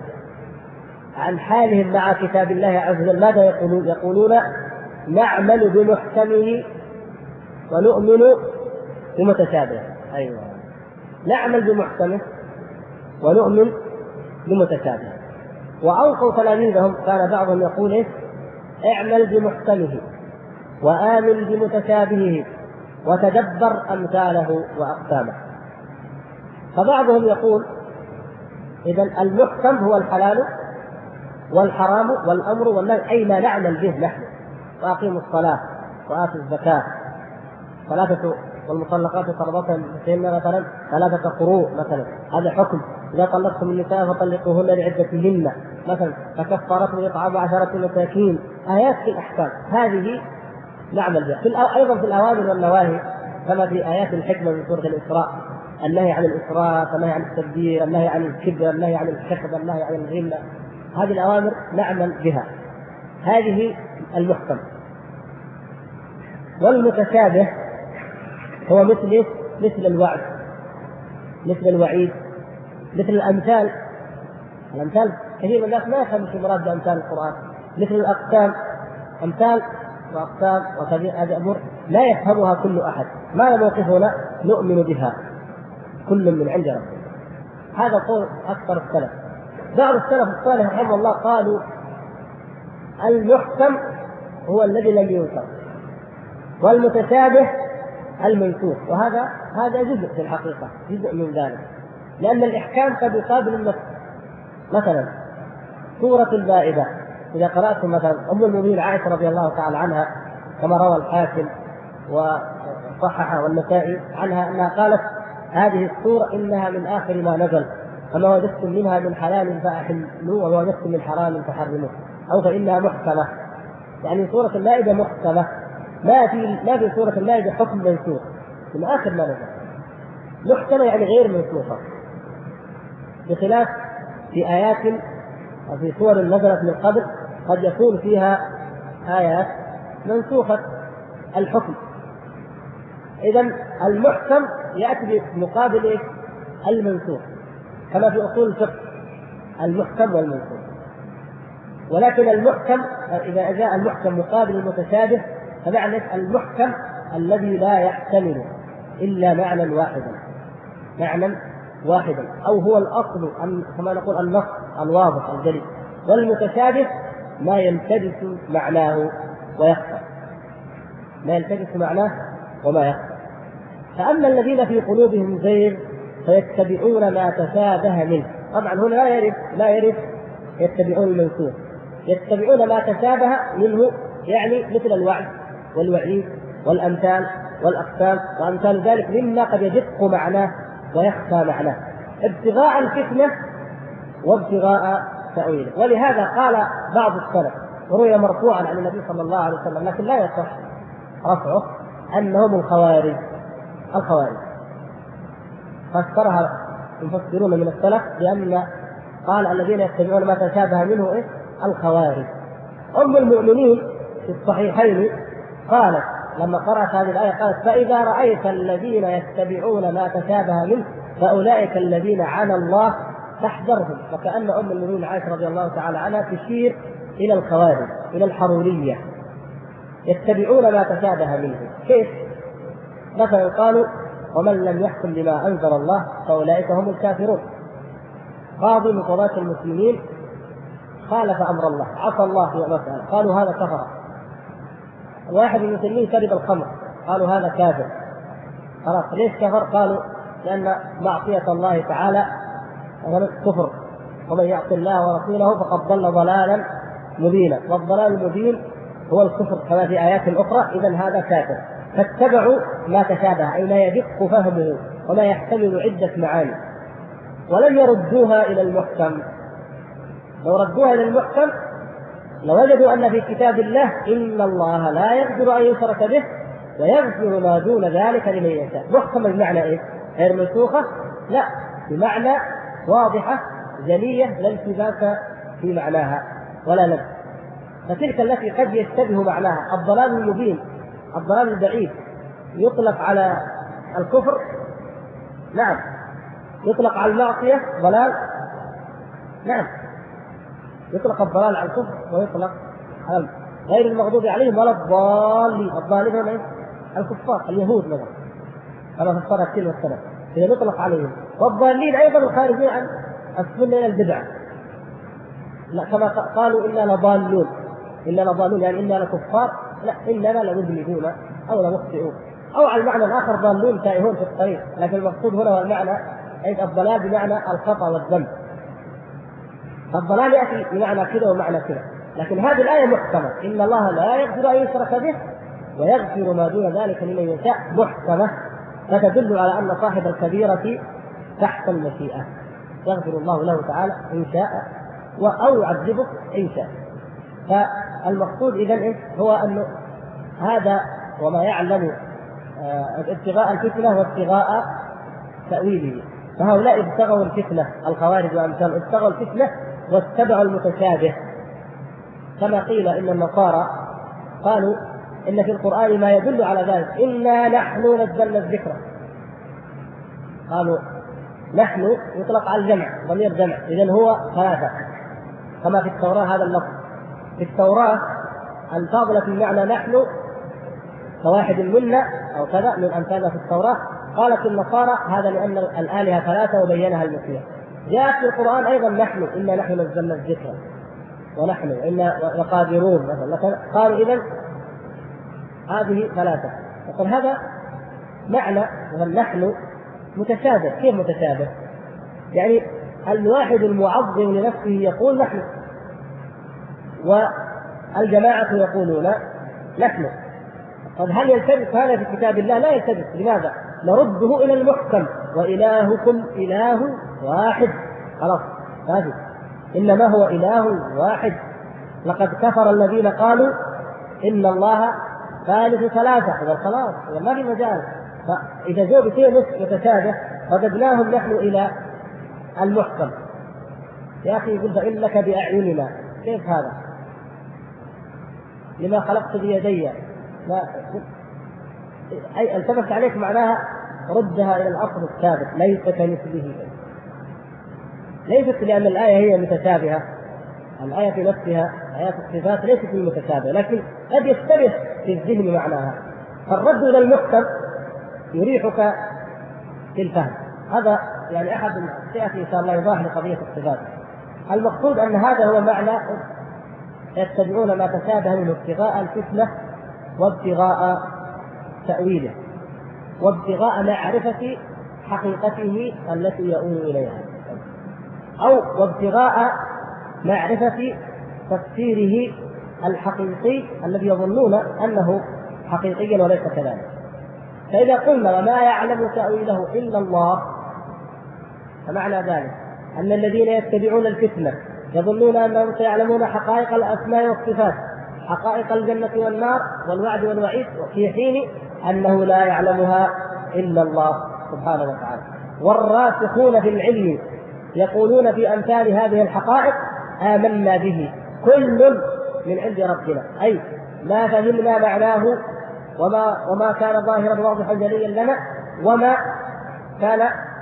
عن حالهم مع كتاب الله عز وجل. ماذا يقولون؟ يقولون نعمل بمحكمه ونؤمن بمتشابهه. أيوة، نعمل بمحكمه ونؤمن بمتشابهه. وأوصوا تلاميذهم كان بعضهم يقول إيه؟ اعمل بمحكمه وآمن بمتشابهه وتدبر أمثاله وأقسامه. فبعضهم يقول إذن المحكم هو الحلال والحرام والأمر والنهي، أي ما نعمل به نحن، وأقيموا الصلاة وآتوا الزكاة، ثلاثة والمطلقات تربصن مثلا 3 قروء مثلا، هذا حكم. إذا طلقتم النساء فطلقوهن لعدتهن مثلا، فكفارته إطعام 10 مساكين. آيات في الأحكام هذه نعمل بها. أيضا في الأوامر والنواهي كما في آيات الحكمة من سورة الإسراء، النهي عن الإسراف، النهي عن التبذير، النهي عن الكبر، النهي عن الحقد، النهي عن الغلة. هذه الأوامر نعمل بها، هذه المحكم. والمتشابه هو مثل الوعد، مثل الوعيد، مثل الأمثال. الأمثال كثير من الناس ما يفهم في مراد بأمثال القرآن، مثل الأقسام، أمثال وأقسام وكثير هذه أمور لا يفهمها كل أحد. ما موقفنا؟ نؤمن بها كل من عند ربنا. هذا قول أكثر السلف. بعض السلف الصالح رحمه الله قالوا المحكم هو الذي لم ينكر، والمتشابه المنسوخ، وهذا جزء في الحقيقة، جزء من ذلك، لأن الإحكام قد يقابل النص. مثلا سورة المائدة إذا قرأتم مثلا أم المؤمنين عائشة رضي الله تعالى عنها كما روى الحاكم وصححه والنسائي عنها أنها قالت هذه السورة إنها من آخر ما نزل، فما وجدتم منها من حلال فأحلوه وما وجدتم من حرام فحرموه، أو فإنها محكمة. يعني سورة المائدة محكمة، ما في سورة المائدة حكم منسوخ من آخر ما نزل. محكمة يعني غير منسوخة، بخلاف في آيات وفي سور نزلت من قبل قد يكون فيها آيات منسوخة الحكم. إذن المحكم يأتي بمقابل المنسوخ، كما في أصول الفقه المحكم والمنسوخ. ولكن المحكم إذا جاء المحكم مقابل المتشابه فمعنى المحكم الذي لا يحتمل إلا معنى واحدا، أو هو الأصل كما نقول النص الواضح الجلي. والمتشابه ما يلتبس معناه ويخفى، وما يخفى. فأما الذين في قلوبهم زيغ فيتبعون ما تشابه منه. طبعا هنا لا يرد يتبعون المنسوخ، يتبعون ما تشابه منه، يعني مثل الوعد والوعيد والأمثال والأقسام وأمثال ذلك مما قد يدق معناه ويخفى معناه، ابتغاء الفتنة وابتغاء تأويله. ولهذا قال بعض السلف وروي مرفوعا عن النبي صلى الله عليه وسلم لكن لا يصح رفعه أنهم الخوارج. فسرها المفسرون من السلف بأن قال الذين يتبعون ما تشابه منه الخوارج. أم المؤمنين في الصحيحين قالت لما قرأت هذه الآية قالت فإذا رأيت الذين يتبعون ما تشابه منه فأولئك الذين عنى الله فاحذرهم. وكأن أم المؤمنين عائشة رضي الله تعالى عنها تشير إلى الخوارج، إلى الحرورية، يتبعون ما تشابه منه. كيف؟ مثلا قالوا ومن لم يحكم بما أنزل الله فأولئك هم الكافرون. قاضي من قضاة المسلمين خالف أمر الله، عصى الله في مسألة، قالوا هذا كفر. واحد من المسلمين شرب الخمر، قالوا هذا كافر. خلاص ليش كفر؟ قالوا لأن معصية الله تعالى كفر، ومن يعص الله ورسوله فقد ضل ضلالا مبينا، والضلال المبين هو الكفر كما في آيات أخرى. إذن هذا كافر. فاتبعوا ما تشابه أي ما يدق فهمه وما يحتمل عدة معاني، ولم يردوها إلى المحكم. لو ردوها إلى المحكم لوجدوا أن في كتاب الله إن الله لا يغفر أن يشرك به ويغفر ما دون ذلك لمن يشاء. محكم بمعنى إيه؟ غير منسوخة؟ لا، بمعنى واضحة جلية لا التباس في معناها ولا لبس. فتلك التي قد يشتبه معناها الضلال المبين، الضلال البعيد، يطلق على الكفر، نعم، يطلق على المعصية ضلال، نعم، يطلق الضلال على الكفر ويطلق على غير المغضوب عليهم ولا الضالين. الضالين هم الكفار اليهود مثلا كما فسرها كثير والسلف، إذا يطلق عليهم. والضالين أيضا الخارجين عن السنة إلى البدعة، لا كما قالوا إنا لضالون يعني إنا لكفار، لا إننا لمذنبون أو لمخطئون، أو على المعنى الآخر ضالون تائهون في الطريق. لكن المقصود هنا هو المعنى أي الضلال بمعنى الخطأ والذنب. فالضلال يأتي بمعنى كذا ومعنى كذا، لكن هذه الآية محكمة إن الله لا يغفر أن يشرك به ويغفر ما دون ذلك لمن يشاء، محكمة، فتدل على أن صاحب الكبيرة تحت المشيئة، يغفر الله له تعالى إن شاء أو يعذبه إن شاء. فالمقصود إذن هو أن هذا وما يعلم ابتغاء الفتنة وابتغاء تأويله. فهؤلاء ابتغوا الفتنة، الخوارج وأمثال ابتغوا الفتنة واتبعوا المتشابه. كما قيل إن النصارى قالوا إن في القرآن ما يدل على ذلك، إنا نحن نزلنا الذكر. قالوا نحن يطلق على الجمع، ضمير جمع، إذن هو ثلاثة كما في التوراة. هذا اللفظ في التوراة ألفاظ التي بمعنى نحن كواحد منا أو كذا من أمثالها في التوراة. قالت النصارى هذا لأن الآلهة ثلاثة وبينها المسيح. جاءت في القرآن أيضا نحن، إنا نحن نزلنا الذكر، ونحن إنا لقادرون مثلا. قالوا إذن هذه ثلاثة. يقول هذا معنى نحن متشابه. كيف متشابه؟ يعني الواحد المعظم لنفسه يقول نحن، والجماعة يقولون نحن. طب هل يلتبس هذا في كتاب الله؟ لا يلتبس. لماذا؟ نرده إلى المحكم، وإلهكم إله واحد. خلاص هذه إنما هو إله واحد. لقد كفر الذين قالوا إن الله ثالث ثلاثة. إذا خلاص ما في مجال. فإذا جاء بشيء متشابه رددناهم نحن إلى المحكم. يا أخي يقول فإنك بأعيننا، كيف هذا؟ لما خلقت بيدي؟ أي التبس عليك معناها ردها إلى الأصل الثابت، ليس كمثله. ليست لأن الآية هي متشابهة، الآية في نفسها آيات الصفات ليست المتشابهة، لكن قد يشتبه في الذهن معناها. فالرد إلى المحكم يريحك في الفهم. هذا يعني أحد سيأتي إن شاء الله يوضح لقضية الصفات. المقصود أن هذا هو معنى يتبعون ما تشابه منه ابتغاء الفتنة وابتغاء تأويله وابتغاء معرفة حقيقته التي يؤول إليها، أو وابتغاء معرفة تفسيره الحقيقي الذي يظنون أنه حقيقيا وليس كذلك. فإذا قلنا وما يعلم تأويله إلا الله، فمعنى ذلك أن الذين يتبعون الفتنة يظنون أنهم سيعلمون حقائق الأسماء والصفات، حقائق الجنة والنار والوعد والوعيد، في حين أنه لا يعلمها إلا الله سبحانه وتعالى. والراسخون في العلم يقولون في أمثال هذه الحقائق آمنا به كل من عند ربنا، أي ما فهمنا معناه وما كان ظاهرا واضحا جليا لنا، وما كان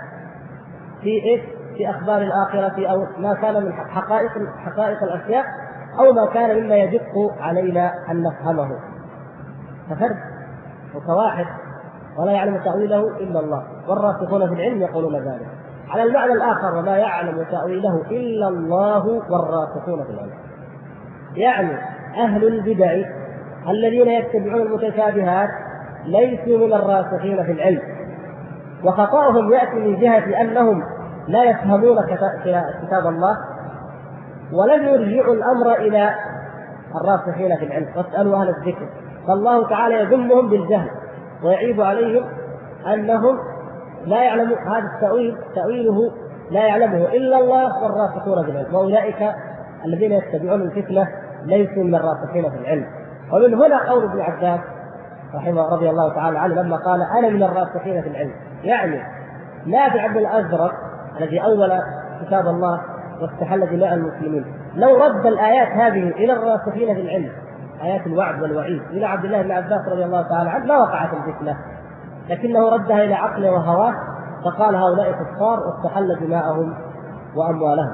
في أخبار الآخرة، أو ما كان من حقائق الأشياء، أو ما كان مما يدق علينا أن نفهمه. ففرد وكواحد ولا يعلم تأويله إلا الله، والراسخون في العلم يقولون ذلك. على المعنى الآخر وما يعلم تأويله إلا الله والراسخون في العلم، يعني أهل البدع الذين يتبعون المتشابهات ليسوا من الراسخين في العلم، وخطأهم يأتي من جهة أنهم لا يفهمون كتاب الله ولم يرجعوا الأمر إلى الراسخين في العلم. واسألوا أهل الذكر، فالله تعالى يذمهم بالجهل ويعيب عليهم أنهم لا يعلموا هذا التأويل، تأويله لا يعلمه إلا الله والراسخون في العلم، وأولئك الذين يتبعون الفتنة ليسوا من الراسخين في العلم. ومن هنا قول ابن عباس رحمه رضي الله تعالى عنه لما قال أنا من الراسخين في العلم، يعني نافع بن الأزرق الذي أول كتاب الله واستحل دماء المسلمين لو رد الآيات هذه إلى الراسخين في العلم، آيات الوعد والوعيد، إلى عبد الله بن عباس رضي الله تعالى عنه، ما وقعت الفتنة، لكنه ردها إلى عقله وهواه فقال هؤلاء كفار واستحل دماءهم وأموالهم.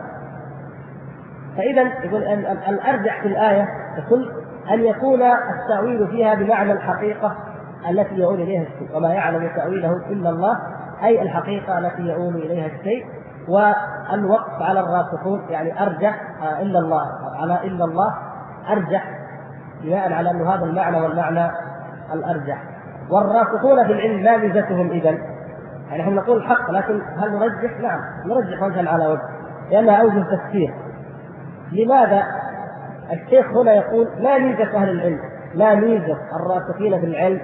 فإذا يقول الأرجح في الآية يقول أن يكون التأويل فيها بمعنى الحقيقة التي يؤول إليها الشيء، وما يعلم تأويله إلا الله، أي الحقيقة التي يؤول إليها الشيء. والوقف على الراسخون يعني أرجح إلا الله، على إلا الله أرجح بناء على أن هذا المعنى والمعنى الأرجح. والراسخون في العلم ما ميزتهم إذن؟ يعني نحن نقول الحق، لكن هل نرجح؟ نعم نرجح وجها على وجه، لأنها أوجه تفسير. لماذا؟ الشيخ هنا يقول ما ميزة أهل العلم، ما ميزة الراسخين في العلم.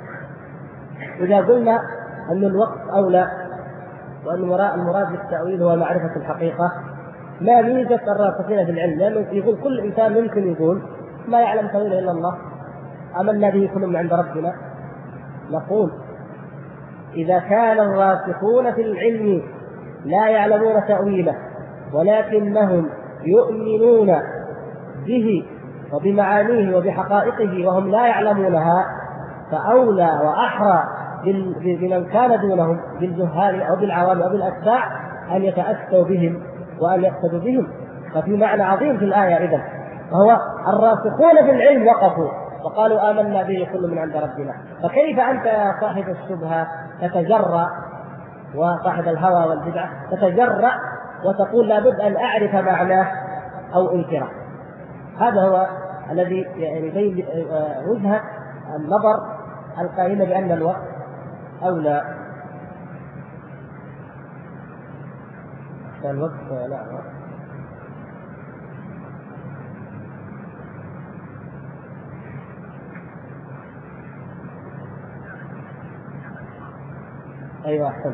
إذا قلنا أن الوقت أولى وأن المراد بالتأويل هو معرفة الحقيقة، ما ميزة الراسخين في العلم؟ لأنه يقول كل إنسان ممكن يقول ما يعلم تأويله إلا الله، آمنا به كل من عند ربنا. نقول إذا كان الراسخون في العلم لا يعلمون تأويله ولكنهم يؤمنون به وبمعانيه وبحقائقه وهم لا يعلمونها، فأولى وأحرى بمن كان دونهم بالجهال أو بالعوام أو بالأتباع أن يتأسوا بهم وأن يقتدوا بهم. ففي معنى عظيم في الآية إذن، وهو الراسخون في العلم وقفوا وقالوا آمنا به كل من عند ربنا. فكيف أنت يا صاحب الشبهة تتجرأ، وصاحب الهوى والبدعة تتجرأ وتقول لابد أن أعرف معناه أو انكره؟ هذا هو الذي يبين وجهة النظر القائلة بأن الوقت أولى. الوقت لا أيوة أحسن.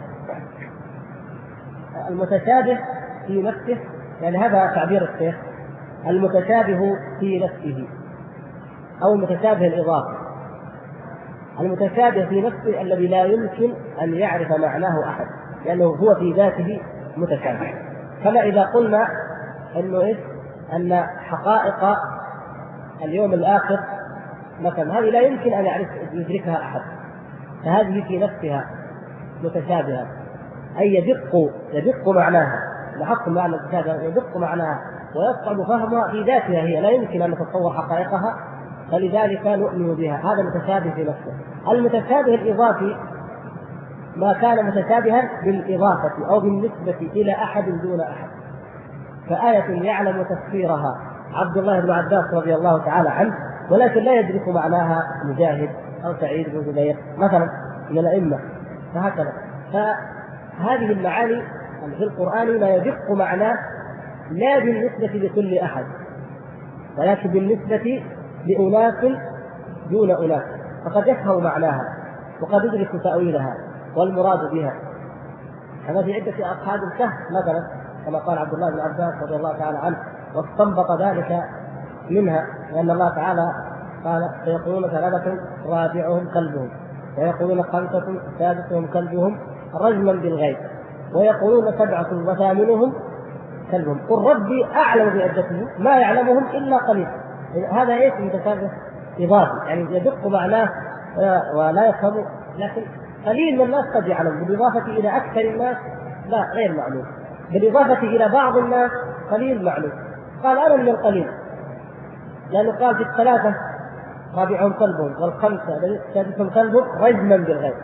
المتشابه في نفسه، يعني هذا تعبير الشيخ، المتشابه في نفسه أو المتشابه الإضافي. المتشابه في نفسه الذي لا يمكن أن يعرف معناه أحد، لأنه هو في ذاته متشابه. كما إذا قلنا أنه أن حقائق اليوم الآخر مثلا هذه لا يمكن أن يدركها أحد، فهذه في نفسها متشابهة، أي يدق معناها، لاحظتم معنى المتشابه، يدق معناها ويصعب فهمها في ذاتها، هي لا يمكن أن نتصور حقائقها، فلذلك نؤمن بها. هذا متشابه في نفسه. المتشابه الإضافي ما كان متشابها بالإضافة أو بالنسبة إلى أحد دون أحد. فآية يعلم تفسيرها عبد الله بن عباس رضي الله تعالى عنه، ولكن لا يدرك معناها مجاهد أو سعيد بن جبير مثلا من الأئمة، فهكذا. فهذه المعاني في القرآن لا يدق معناه لا بالنسبة لكل أحد، ولكن بالنسبة لأناس دون أناس، فقد يفهم معناها وقد يدرك تأويلها والمراد بها. هذا في عدة أصحاب الكهف مثلا، كما قال عبد الله بن عباس رضي الله تعالى عنه، واستنبط ذلك منها، لأن الله تعالى قال سيقولون ثلاثة رابعهم كلبهم، ويقولون خمسة سادسهم كلبهم رجما بالغيب، ويقولون سبعة وثامنهم كلبهم قل ربي أعلم بعدتهم ما يعلمهم إلا قليل. هذا ايش؟ متشابه إضافي، يعني يدق معناه ولا يفهم، لكن قليل من الناس قد يعلم. بالإضافة إلى أكثر الناس لا، غير معلوم. بالإضافة إلى بعض الناس قليل معلوم. قال أنا من القليل، لأنه قال في الثلاثة رابعهم كلبهم والخمسة سادسهم كلبهم رجما بالغيب،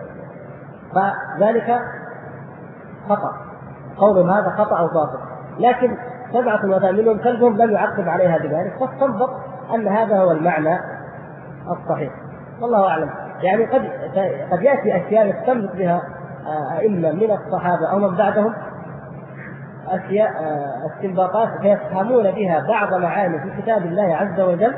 فذلك خطأ، قول هذا خطأ أو باطل. لكن سبعة وثامنهم كلبهم لم يعقب عليها بذلك، فاستنبط أن هذا هو المعنى الصحيح، والله أعلم. يعني قد يأتي أشياء يستنبط بها أئمة من الصحابة أو من بعدهم، أشياء استنباطات فيفهمون بها بعض معاني في كتاب الله عز وجل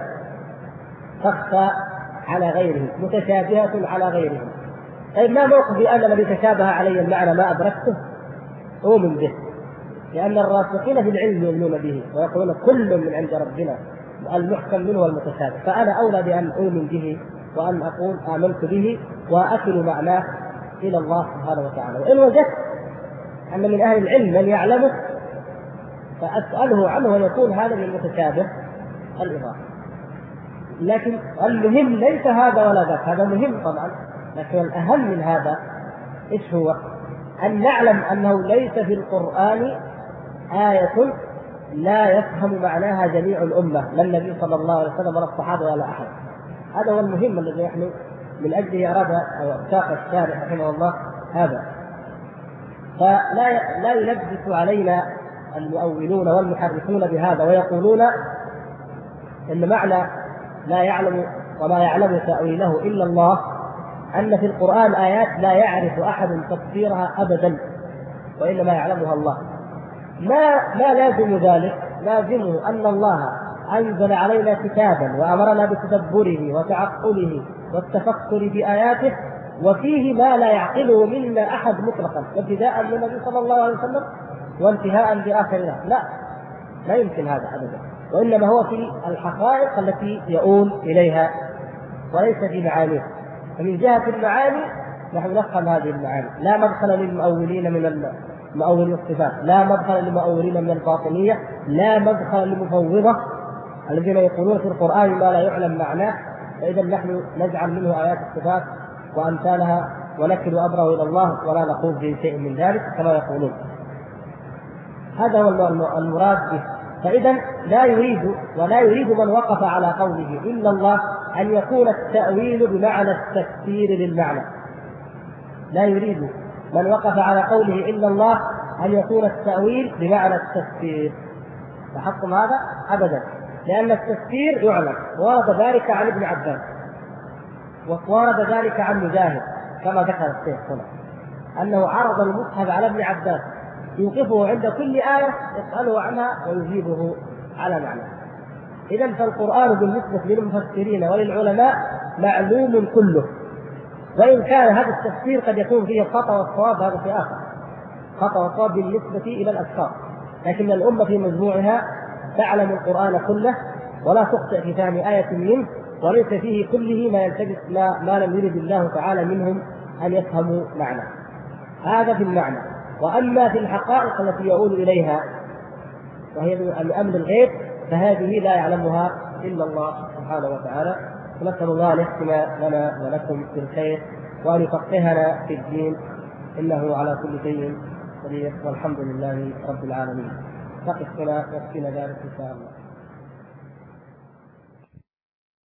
تخفى على غيره، متشابهة على غيرهم. طيب ما موقفي أنا الذي تشابه علي المعنى ما أدركته؟ أؤمن به، لأن الراسخين في العلم يؤمنون به ويقولون كل من عند ربنا، المحكم منه والمتشابه، فأنا أولى بأن أؤمن به وأن أقول آمنت به وأكل معناه إلى الله سبحانه وتعالى. وإن وجدت أن من أهل العلم من يعلمه فأسأله عنه ويكون هذا من المتشابه الإضافي. لكن المهم ليس هذا ولا ذاك، هذا مهم طبعا، لكن الأهم من هذا إيش هو؟ أن نعلم أنه ليس في القرآن آية لا يفهم معناها جميع الأمة، لا النبي صلى الله عليه وسلم ولا الصحابة ولا أحد. هذا هو المهم الذي نحن من أجله أراد أو ساق الشارع رحمه الله هذا. فلا يلبس علينا المؤولون والمحرفون بهذا ويقولون إن معنى لا يعلم وما يعلم تأويله إلا الله، أن في القرآن آيات لا يعرف أحد تفسيرها أبدا وإنما يعلمها الله. ما لازم ذلك؟ لازمه أن الله أنزل علينا كتابا وأمرنا بتدبره وتعقله والتفكر بآياته، وفيه ما لا يعقله منا أحد مطلقا، ابتداء من النبي صلى الله عليه وسلم وانتهاء بآخرنا. لا يمكن هذا أبدا، وإنما هو في الحقائق التي يؤول إليها وليس في معانيه. فمن جهة المعاني نحن نفهم هذه المعاني، لا مدخل للمؤولين من مؤولي الصفات، لا مدخل للمؤولين من الباطنية، لا مدخل للمفوضة الذين يقولون في القرآن ما لا يعلم معناه، فإذا نحن نجعل منه آيات الصفات وأمثالها ونكل أمره إلى الله ولا نقول في شيء من ذلك كما يقولون. هذا هو المراد به. فإذا لا يريد من وقف على قوله إلا الله أن يكون التأويل بمعنى التفسير للمعنى. لا يريد من وقف على قوله إلا الله أن يكون التأويل بمعنى التفسير. تحكم هذا أبدا، لأن التفسير يعلم، ورد ذلك عن ابن عباس وورد ذلك عن مجاهد كما ذكر الشيخ هنا، أنه عرض المصحف على ابن عباس يوقفه عند كل آية يسأله عنها ويجيبه على معنى. إذن فالقرآن بالنسبة للمفسرين وللعلماء معلوم كله، وإن كان هذا التفسير قد يكون فيه الخطأ والصواب، هذا في آخر خطأ والصواب بالنسبة إلى الأشخاص، لكن الأمة في مجموعها تعلم القرآن كله ولا تخطئ في فهم آية منه، وليس فيه كله ما يلتبس ما لم يرد الله تعالى منهم أن يفهموا معنى. هذا في المعنى. وأما في الحقائق التي يؤول إليها وهي من أمر الغيب فهذه لا يعلمها إلا الله سبحانه وتعالى. ونسأل الله أن يختم لنا ولكم بالخير وأن يفقهنا في الدين، إنه على كل شيء قدير، والحمد لله رب العالمين. نقف هنا ويكفينا ذلك إن شاء الله.